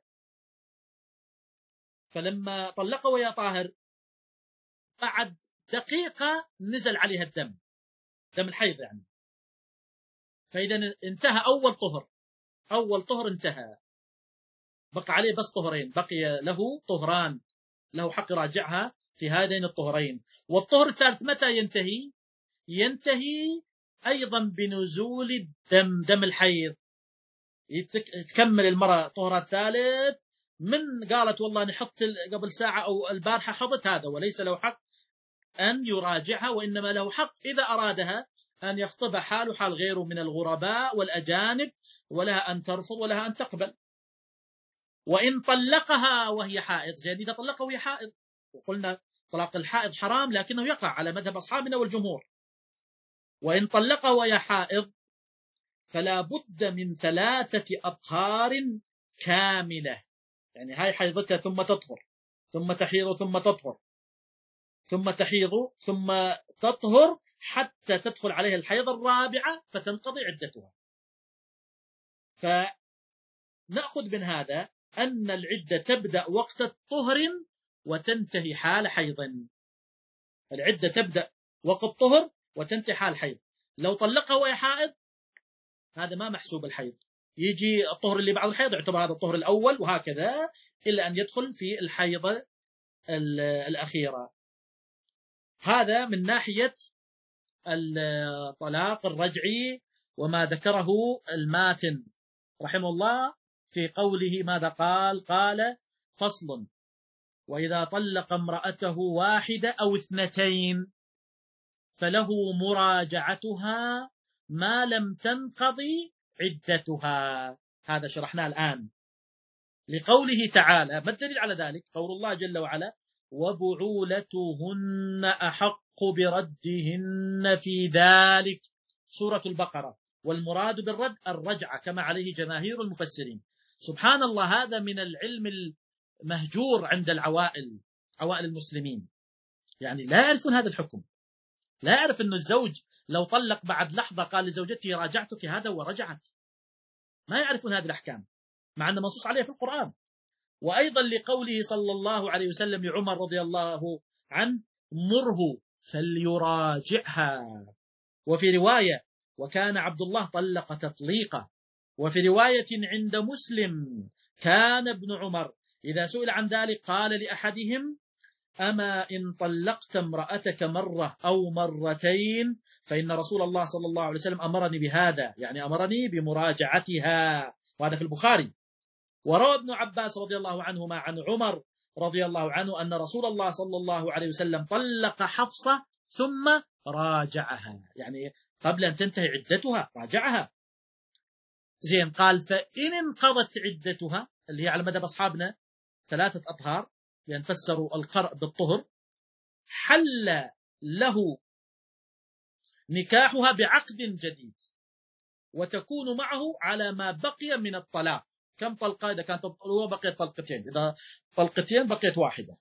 فلما طلقها وهي طاهر بعد دقيقة نزل عليها الدم، دم الحيض يعني، فإذا انتهى أول طهر، أول طهر انتهى، بقى عليه بس طهرين، بقي له طهران، له حق يراجعها في هذين الطهرين. والطهر الثالث متى ينتهي؟ ينتهي أيضا بنزول الدم، دم الحيض. تكمل المرأة طهرها الثالث من قالت والله نحط قبل ساعة أو البارحة حضت، هذا وليس له حق أن يراجعها، وإنما له حق إذا أرادها أن يخطبها حال حال غيره من الغرباء والأجانب، ولها أن ترفض ولها أن تقبل. وإن طلقها وهي حائض، زين إذا طلقها وهي حائض، وقلنا طلاق الحائض حرام لكنه يقع على مذهب أصحابنا والجمهور. وإن طلقها وهي حائض فلا بد من ثلاثة أطهار كاملة، يعني هاي حيضتها ثم تطهر ثم تحيض ثم تطهر ثم تحيض ثم تطهر حتى تدخل عليها الحيض الرابعة فتنقضي عدتها. فنأخذ من هذا أن العدة تبدأ وقت الطهر وتنتهي حال حيض. العدة تبدأ وقت الطهر وتنتهي حال حيض. لو طلقها وهي حائض هذا ما محسوب الحيض، يجي الطهر اللي بعد الحيض يعتبر هذا الطهر الأول، وهكذا إلا أن يدخل في الحيضة الأخيرة. هذا من ناحية الطلاق الرجعي وما ذكره الماتن رحمه الله في قوله ماذا قال؟ قال فصل: وإذا طلق امرأته واحدة أو اثنتين فله مراجعتها ما لم تنقضي عدتها. هذا شرحناه الآن. لقوله تعالى، ما الدليل على ذلك؟ قول الله جل وعلا: وبعولتهن أحق بردهن في ذلك، سورة البقرة. والمراد بالرد الرجعة كما عليه جماهير المفسرين. سبحان الله، هذا من العلم المهجور عند العوائل، عوائل المسلمين، يعني لا يعرفون هذا الحكم. لا يعرف أن الزوج لو طلق بعد لحظة قال لزوجته راجعتك هذا ورجعت، ما يعرفون هذه الأحكام مع أن منصوص عليها في القرآن. وأيضا لقوله صلى الله عليه وسلم لعمر رضي الله عنه: مره فليراجعها. وفي رواية: وكان عبد الله طلق تطليقة. وفي رواية عند مسلم: كان ابن عمر إذا سئل عن ذلك قال لأحدهم: أما إن طلقت امرأتك مرة أو مرتين فإن رسول الله صلى الله عليه وسلم أمرني بهذا، يعني أمرني بمراجعتها. وهذا في البخاري. وروى ابن عباس رضي الله عنهما عن عمر رضي الله عنه أن رسول الله صلى الله عليه وسلم طلق حفصة ثم راجعها، يعني قبل أن تنتهي عدتها راجعها. زين، قال: فإن انقضت عدتها، اللي هي على مذهب أصحابنا ثلاثة أطهار، لأن فسروا القرء بالطهر، حل له نكاحها بعقد جديد، وتكون معه على ما بقي من الطلاق. كم طلقة؟ إذا كانت هو بقيت طلقتين، إذا طلقتين بقيت واحدة.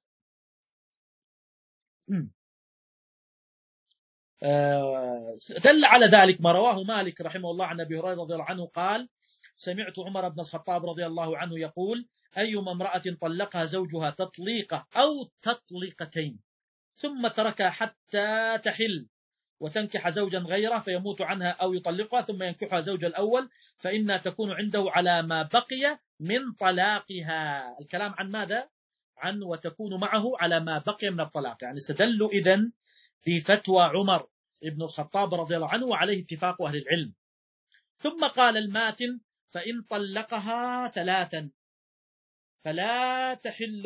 دل على ذلك ما رواه مالك رحمه الله عن أبي هريرة رضي الله عنه قال: سمعت عمر بن الخطاب رضي الله عنه يقول: أيما امرأة طلقها زوجها تطليقة أو تطليقتين ثم تركها حتى تحل وتنكح زوجا غيره فيموت عنها أو يطلقها ثم ينكحها زوج الأول، فإنها تكون عنده على ما بقي من طلاقها. الكلام عن ماذا؟ عن وتكون معه على ما بقي من الطلاق. يعني استدلوا إذن بفتوى عمر بن الخطاب رضي الله عنه، وعليه اتفاق أهل العلم. ثم قال الماتن: فإن طلقها ثلاثا فلا تحل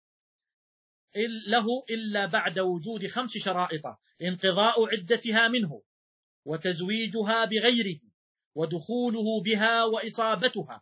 له إلا بعد وجود خمس شرائط: انقضاء عدتها منه، وتزويجها بغيره، ودخوله بها وإصابتها،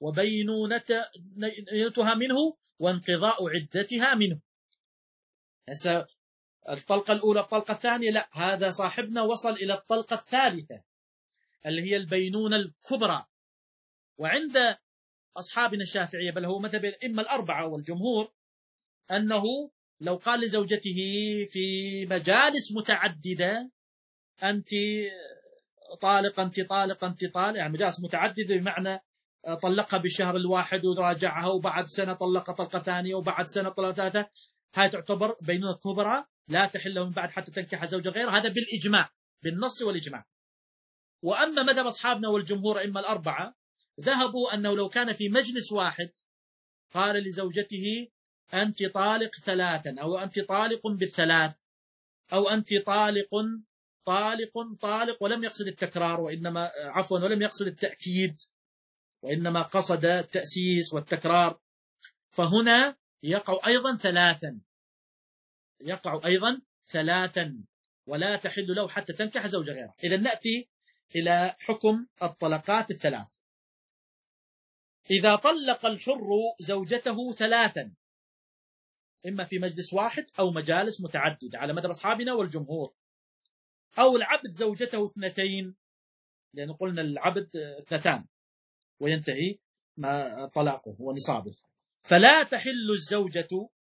وبينونتها منه، وانقضاء عدتها منه. هسه الطلقة الأولى، الطلقة الثانية، لا، هذا صاحبنا وصل إلى الطلقة الثالثة اللي هي البينونة الكبرى. وعند أصحابنا الشافعية، بل هو مذهب الأئمة الأربعة والجمهور، أنه لو قال لزوجته في مجالس متعددة: أنت طالق أنت طالق أنت طالق، يعني مجالس متعددة بمعنى طلقها بالشهر الواحد وراجعها، وبعد سنة طلقها طلقة ثانية، وبعد سنة طلقة ثالثة، هاي تعتبر بينونة كبرى لا تحل من بعد حتى تنكح زوجا غيره. هذا بالإجماع، بالنص والإجماع. وأما مذهب أصحابنا والجمهور أئمة الأربعة، ذهبوا أنه لو كان في مجلس واحد قال لزوجته: أنت طالق ثلاثا، أو أنت طالق بالثلاث، أو أنت طالق طالق طالق، ولم يقصد التكرار، وإنما عفوا ولم يقصد التأكيد، وإنما قصد التأسيس والتكرار، فهنا يقع أيضا ثلاثا، يقع أيضا ثلاثا ولا تحل له حتى تنكح زوج غيره. إذا نأتي إلى حكم الطلقات الثلاث. إذا طلق الحر زوجته ثلاثا، إما في مجلس واحد أو مجالس متعددة على مذهب أصحابنا والجمهور، أو العبد زوجته اثنتين، لأن قلنا العبد اثنتان وينتهي ما طلاقه ونصابه، فلا تحل الزوجة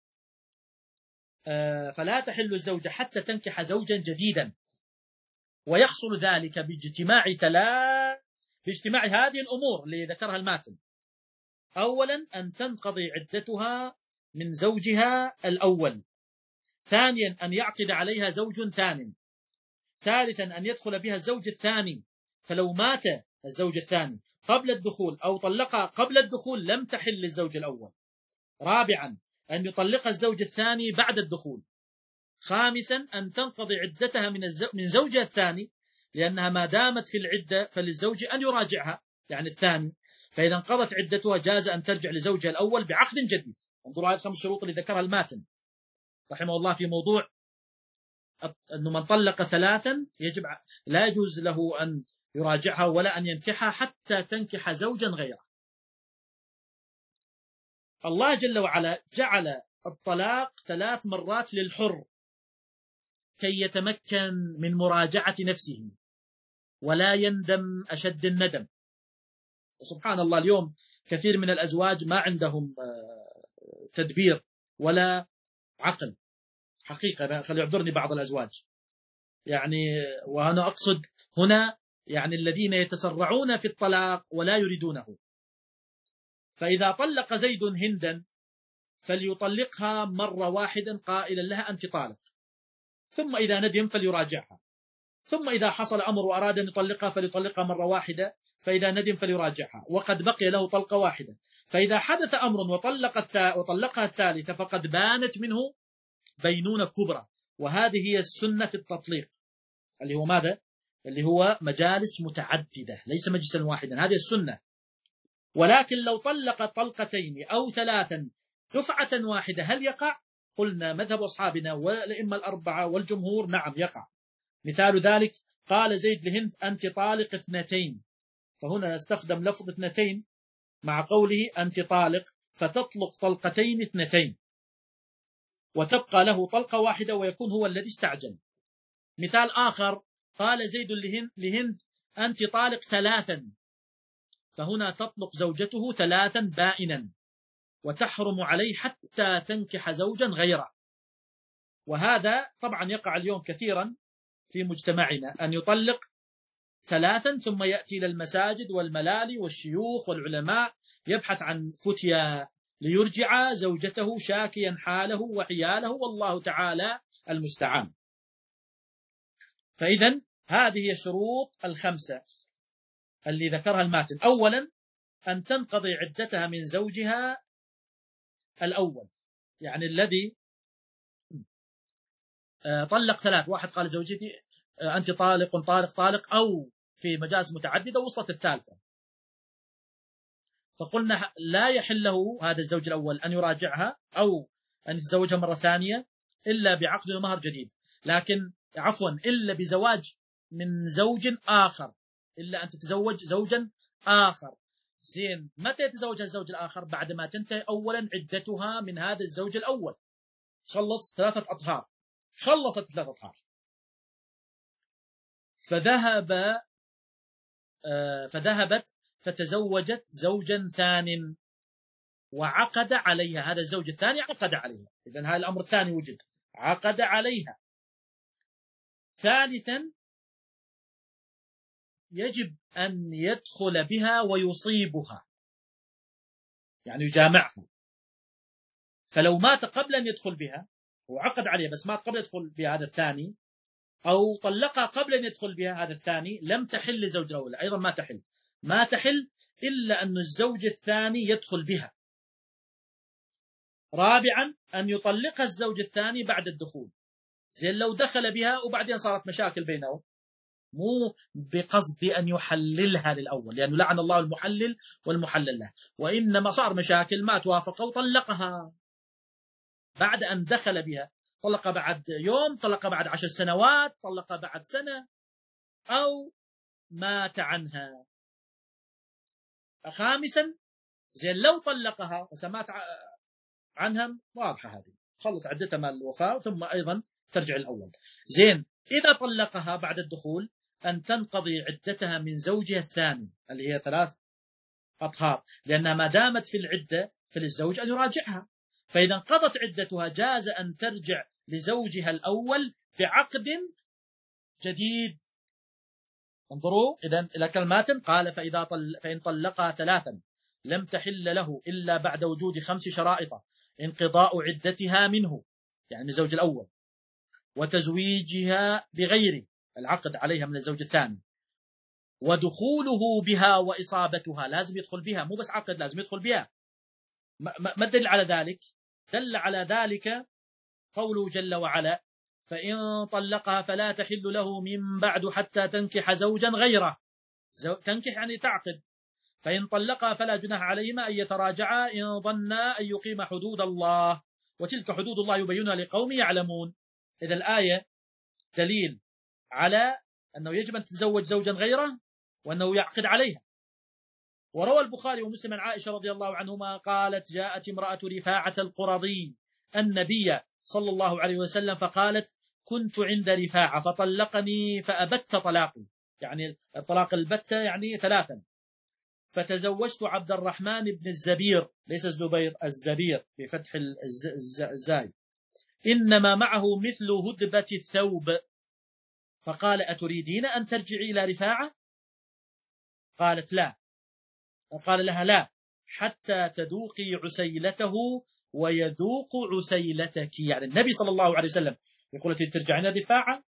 فلا تحل الزوجة حتى تنكح زوجا جديدا. ويحصل ذلك باجتماع ثلاث باجتماع هذه الأمور اللي ذكرها الماتن: أولا أن تنقضي عدتها من زوجها الأول، ثانيا أن يعقد عليها زوج ثاني، ثالثا أن يدخل بها الزوج الثاني، فلو مات الزوج الثاني قبل الدخول أو طلقها قبل الدخول لم تحل للزوج الأول، رابعا أن يطلق الزوج الثاني بعد الدخول، خامسا أن تنقضي عدتها من من زوجها الثاني، لأنها ما دامت في العدة فللزوج أن يراجعها، يعني الثاني، فإذا انقضت عدتها جاز أن ترجع لزوجها الأول بعقد جديد. انظروا هذه الخمس شروط اللي ذكرها الماتن رحمه الله في موضوع أنه من طلق ثلاثا يجب لا يجوز له أن يراجعها ولا أن ينكحها حتى تنكح زوجا غيره. الله جل وعلا جعل الطلاق ثلاث مرات للحر كي يتمكن من مراجعة نفسه ولا يندم أشد الندم. وسبحان الله اليوم كثير من الأزواج ما عندهم تدبير ولا عقل حقيقة، فليعذرني بعض الأزواج يعني، وأنا أقصد هنا يعني الذين يتسرعون في الطلاق ولا يريدونه. فإذا طلق زيد هندا فليطلقها مرة واحدة قائلا لها أنت طالق، ثم إذا ندم فليراجعها، ثم إذا حصل أمر وأراد أن يطلقها فليطلقها مرة واحدة، فإذا ندم فليراجعها، وقد بقي له طلقة واحدة. فإذا حدث أمر وطلق وطلقها الثالثة فقد بانت منه بينونة كبرى، وهذه هي السنة في التطليق، اللي هو ماذا؟ اللي هو مجالس متعددة ليس مجلسا واحدا، هذه السنة. ولكن لو طلق طلقتين أو ثلاثا دفعة واحدة هل يقع؟ قلنا مذهب أصحابنا والأئمة الأربعة والجمهور نعم يقع. مثال ذلك قال زيد لهند أنت طالق اثنتين، فهنا استخدم لفظ اثنتين مع قوله أنت طالق، فتطلق طلقتين اثنتين وتبقى له طلقة واحدة ويكون هو الذي استعجل. مثال آخر، قال زيد لهند, لهند أنت طالق ثلاثا، فهنا تطلق زوجته ثلاثا بائنا وتحرم عليه حتى تنكح زوجا غيره. وهذا طبعا يقع اليوم كثيرا في مجتمعنا، أن يطلق ثلاثا ثم يأتي إلى المساجد والملالي والشيوخ والعلماء يبحث عن فتيا ليرجع زوجته شاكيا حاله وعياله، والله تعالى المستعان. فإذا هذه هي الشروط الخمسة اللي ذكرها الماتن. أولا أن تنقضي عدتها من زوجها الأول، يعني الذي طلق ثلاث، واحد قال زوجتي أنت طالق طالق طالق، أو في مجاز متعددة وصلت الثالثة، فقلنا لا يحل له هذا الزوج الأول أن يراجعها أو أن يتزوجها مرة ثانية إلا بعقد ومهر جديد، لكن عفوا إلا بزواج من زوج آخر، إلا أن تتزوج زوجا آخر. زين، متى يتزوج الزوج الآخر؟ بعدما تنتهي أولا عدتها من هذا الزوج الأول، خلص ثلاثة أطهار، خلصت ثلاثة أطهار، فذهب آه فذهبت فتزوجت زوجا ثان وعقد عليها، هذا الزوج الثاني عقد عليها، إذن هذا الأمر الثاني وجد، عقد عليها. ثالثا يجب أن يدخل بها ويصيبها، يعني يجامعها، فلو مات قبل أن يدخل بها، وعقد عليها بس مات قبل أن يدخل بها هذا الثاني، أو طلقها قبل أن يدخل بها هذا الثاني، لم تحل لزوج الأول، أيضا ما تحل ما تحل إلا أن الزوج الثاني يدخل بها. رابعا أن يطلقها الزوج الثاني بعد الدخول، زين لو دخل بها وبعدين صارت مشاكل بينهم، مو بقصد أن يحللها للأول، لأنه لعن الله المحلل والمحلل له، وإنما صار مشاكل ما توافقوا وطلقها بعد أن دخل بها، طلق بعد يوم، طلق بعد عشر سنوات، طلق بعد سنة، أو مات عنها. خامسا زين لو طلقها وسمات عنها، واضحة هذه، خلص عدتها مال الوفاة ثم أيضا ترجع الأول. زين إذا طلقها بعد الدخول أن تنقضي عدتها من زوجها الثاني اللي هي ثلاث أطهار، لأنها ما دامت في العدة فللزوج أن يراجعها، فإذا انقضت عدتها جاز أن ترجع لزوجها الأول بعقد جديد. انظروا إذن إلى كلمات، قال فإذا طل فإن طلقها ثلاثا لم تحل له إلا بعد وجود خمس شرائط: انقضاء عدتها منه، يعني من الزوج الأول، وتزويجها بغيره، العقد عليها من الزوج الثاني، ودخوله بها وإصابتها، لازم يدخل بها، مو بس عقد، لازم يدخل بها. ما الدليل على ذلك؟ دل على ذلك قوله جل وعلا: فإن طلقها فلا تحل له من بعد حتى تنكح زوجا غيره. زو... تنكح يعني تعقد. فإن طلقها فلا جناح عليهما أن يتراجعا إن ظنا أن يقيم حدود الله، وتلك حدود الله يبينها لقوم يعلمون. إذا الآية دليل على أنه يجب أن تتزوج زوجا غيره وأنه يعقد عليها. وروى البخاري ومسلم عن عائشة رضي الله عنهما قالت: جاءت امرأة رفاعة القرظي النبي صلى الله عليه وسلم فقالت: كنت عند رفاعة فطلقني فأبت طلاقي، يعني الطلاق البتة يعني ثلاثا، فتزوجت عبد الرحمن بن الزبير، ليس الزبير، الزبير بفتح الزاي، إنما معه مثل هدبة الثوب، فقال: أتريدين أن ترجعي إلى رفاعة؟ قالت: لا. قال لها: لا حتى تذوقي عسيلته ويذوق عسيلتك، يعني النبي صلى الله عليه وسلم يقول: ترجعين رفاعة؟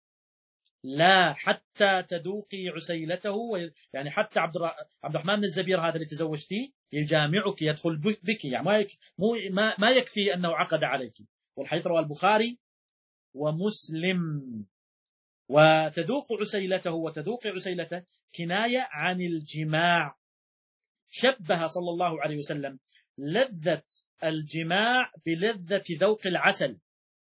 لا، حتى تذوقي عسيلته، يعني حتى عبد الرحمن بن الزبير هذا اللي تزوجتيه يجامعك، يدخل بك، يعني ما ما ما يكفي أنه عقد عليك. والحديث رواه البخاري ومسلم. وتذوق عسيلته وتذوق عسيلته كناية عن الجماع. شبه صلى الله عليه وسلم لذة الجماع بلذة ذوق العسل،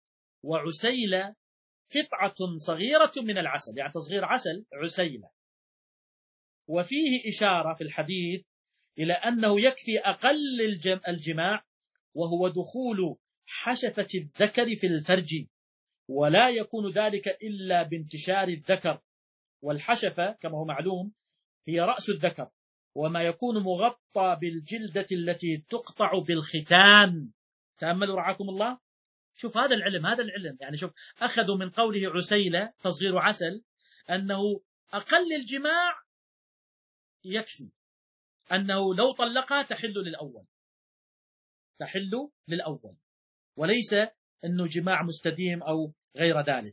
وعسيلة قطعة صغيرة من العسل، يعني تصغير عسل عسيلة. وفيه إشارة في الحديث إلى أنه يكفي أقل الجماع وهو دخول حشفة الذكر في الفرج، ولا يكون ذلك إلا بانتشار الذكر، والحشفة كما هو معلوم هي رأس الذكر، وما يكون مغطى بالجلدة التي تقطع بالختان. تأملوا رعاكم الله، شوف هذا العلم، هذا العلم يعني شوف، أخذوا من قوله عسيلة تصغير عسل أنه أقل الجماع يكفي، أنه لو طلقها تحل للأول، تحل للأول، وليس أنه جماع مستديم أو غير ذلك.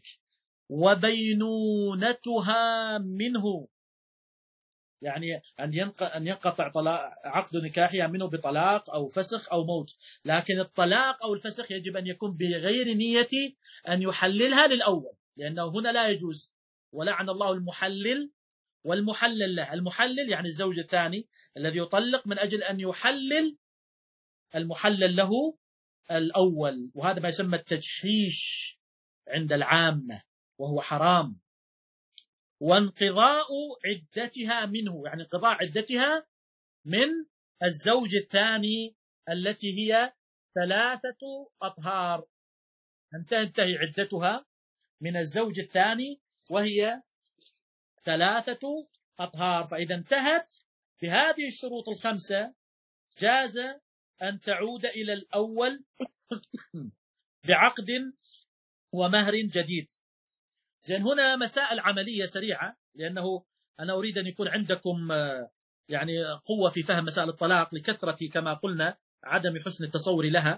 وبينونتها منه، يعني أن ينقطع عقد نكاحها منه بطلاق أو فسخ أو موت، لكن الطلاق أو الفسخ يجب أن يكون بغير نية أن يحللها للأول، لأنه هنا لا يجوز، ولعن الله المحلل والمحلل له. المحلل يعني الزوج الثاني الذي يطلق من أجل أن يحلل المحلل له الأول، وهذا ما يسمى التجحيش عند العامة وهو حرام. وانقضاء عدتها منه، يعني انقضاء عدتها من الزوج الثاني التي هي ثلاثة أطهار، أن تنتهي عدتها من الزوج الثاني وهي ثلاثة أطهار. فإذا انتهت بهذه الشروط الخمسة جاز أن تعود إلى الأول بعقد ومهر جديد. زين، هنا مسائل عملية سريعة، لأنه أنا أريد أن يكون عندكم يعني قوة في فهم مسائل الطلاق لكثرة كما قلنا عدم حسن التصور لها.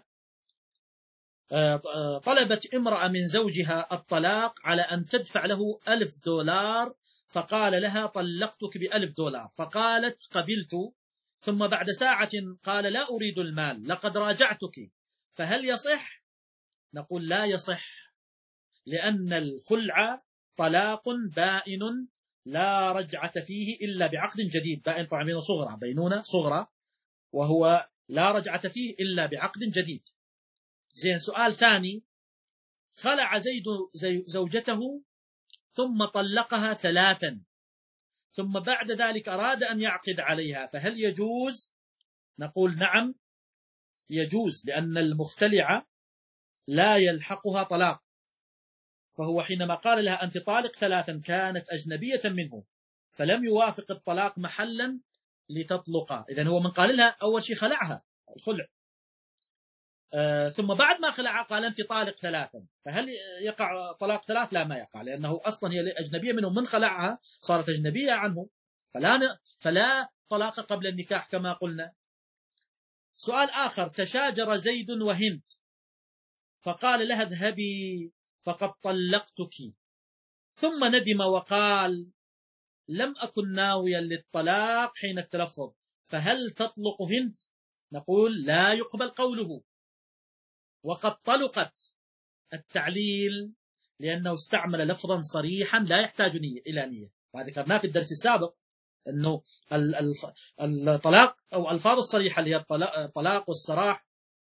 طلبت امرأة من زوجها الطلاق على أن تدفع له ألف دولار، فقال لها طلقتك بألف دولار، فقالت قبلت، ثم بعد ساعة قال لا أريد المال لقد راجعتك، فهل يصح؟ نقول لا يصح، لأن الخلع طلاق بائن لا رجعة فيه إلا بعقد جديد. بائن طبعا بينونة صغرى، بينونة صغرى، وهو لا رجعة فيه إلا بعقد جديد. زين، سؤال ثاني، خلع زيد زوجته ثم طلقها ثلاثا، ثم بعد ذلك أراد أن يعقد عليها، فهل يجوز؟ نقول نعم يجوز، لأن المختلعة لا يلحقها طلاق، فهو حينما قال لها أنت طالق ثلاثا كانت أجنبية منه، فلم يوافق الطلاق محلا لتطلق. إذن هو من قال لها أول شيء خلعها الخلع، آه ثم بعد ما خلعها قال أنت طالق ثلاثا، فهل يقع طلاق ثلاث؟ لا، ما يقع، لأنه أصلا هي أجنبية منه، من خلعها صارت أجنبية عنه، فلا, فلا طلاق قبل النكاح كما قلنا. سؤال آخر، تشاجر زيد وهند فقال لها اذهبي فقد طلقتك، ثم ندم وقال لم أكن ناويا للطلاق حين التلفظ، فهل تطلق هند؟ نقول لا يقبل قوله، وقد طلقت. التعليل لأنه استعمل لفظا صريحا لا يحتاج نية إلى نية، وهذا ذكرناه في الدرس السابق أنه الطلاق أو الفاظ الصريحة اللي هي الطلاق والسراح،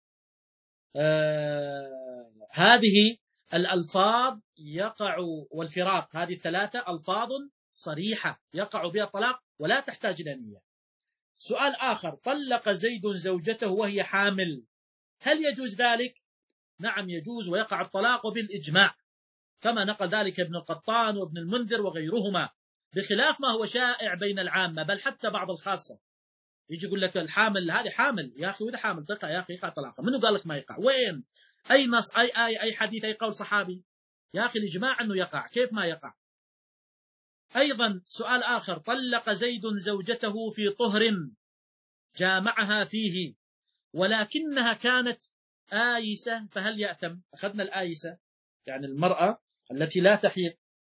آه هذه الألفاظ يقع، والفراق، هذه الثلاثة ألفاظ صريحة يقع بها الطلاق ولا تحتاج إلى نية. سؤال آخر، طلق زيد زوجته وهي حامل، هل يجوز ذلك؟ نعم يجوز، ويقع الطلاق بالإجماع كما نقل ذلك ابن القطان وابن المنذر وغيرهما، بخلاف ما هو شائع بين العامة، بل حتى بعض الخاصة يجي يقول لك الحامل هذه حامل، يا أخي وإذا حامل تقع يا أخي يقع طلاقها، منو قال لك ما يقع؟ وين؟ أي نص، أي آية، أي حديث، أي قول صحابي؟ يا أخي الإجماع أنه يقع، كيف ما يقع؟ أيضا سؤال آخر، طلق زيد زوجته في طهر جامعها فيه ولكنها كانت آيسة، فهل يأثم؟ أخذنا الآيسة يعني المرأة التي لا تحيض،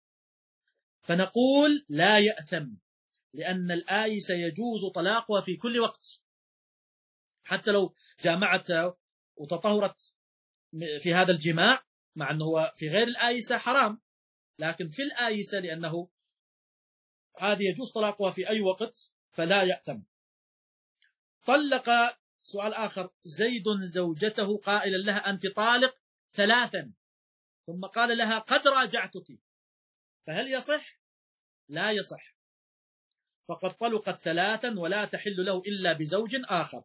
فنقول لا يأثم، لأن الآيسة يجوز طلاقها في كل وقت، حتى لو جامعتها وتطهرت في هذا الجماع، مع أنه في غير الآيسة حرام، لكن في الآيسة لأنه هذه يجوز طلاقها في أي وقت فلا يأثم. طلق، سؤال آخر، زيد زوجته قائلا لها أنت طالق ثلاثا، ثم قال لها قد راجعتك، فهل يصح؟ لا يصح. فقد طلقت ثلاثا ولا تحل له إلا بزوج آخر.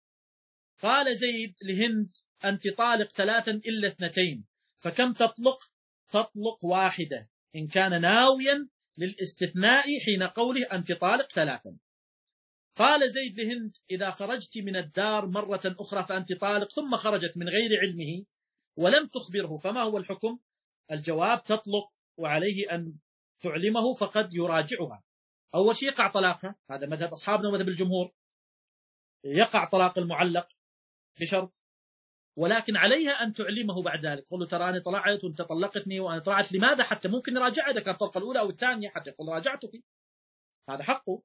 قال زيد لهند: أنت طالق ثلاثا إلا اثنتين، فكم تطلق؟ تطلق واحدة إن كان ناويا للاستثناء حين قوله أنت طالق ثلاثا. قال زيد لهند: إذا خرجت من الدار مرة أخرى فأنت طالق، ثم خرجت من غير علمه ولم تخبره، فما هو الحكم؟ الجواب: تطلق، وعليه أن تعلمه فقد يراجعها. أول شيء يقع طلاقها، هذا مذهب أصحابنا ومذهب الجمهور، يقع طلاق المعلق بشرط، ولكن عليها أن تعلمه بعد ذلك. قل له: ترى أنا طلعت وأنت طلقتني وأنا طلعت، لماذا؟ حتى ممكن يراجعها إذا كانت الطلقة الأولى أو الثانية، حتى يقول راجعتك، هذا حقه.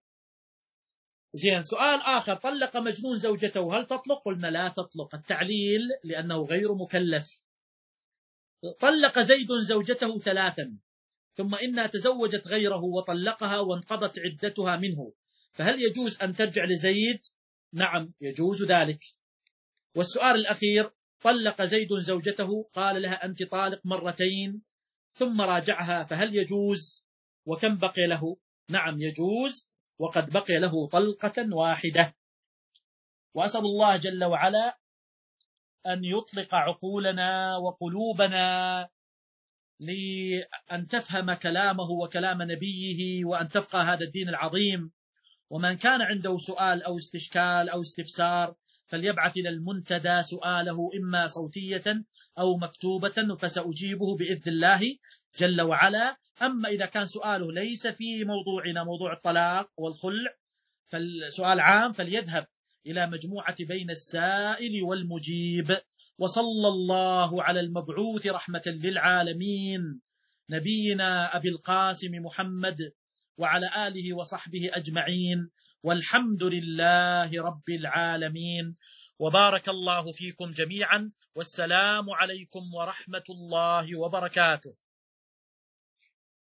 زين، سؤال آخر: طلق مجنون زوجته، هل تطلق؟ قلنا لا تطلق. التعليل: لأنه غير مكلف. طلق زيد زوجته ثلاثا، ثم إنها تزوجت غيره وطلقها وانقضت عدتها منه، فهل يجوز أن ترجع لزيد؟ نعم، يجوز ذلك. والسؤال الأخير: طلق زيد زوجته، قال لها أنت طالق مرتين، ثم راجعها، فهل يجوز؟ وكم بقي له؟ نعم يجوز، وقد بقي له طلقة واحدة. وأسأل الله جل وعلا أن يطلق عقولنا وقلوبنا لأن تفهم كلامه وكلام نبيه، وأن تفقه هذا الدين العظيم. ومن كان عنده سؤال أو استشكال أو استفسار فليبعث إلى المنتدى سؤاله إما صوتية أو مكتوبة، فسأجيبه بإذن الله جل وعلا. أما إذا كان سؤاله ليس في موضوعنا، موضوع الطلاق والخلع، فالسؤال عام، فليذهب إلى مجموعة بين السائل والمجيب. وصلى الله على المبعوث رحمة للعالمين نبينا أبي القاسم محمد وعلى آله وصحبه أجمعين، والحمد لله رب العالمين. وبارك الله فيكم جميعا، والسلام عليكم ورحمة الله وبركاته.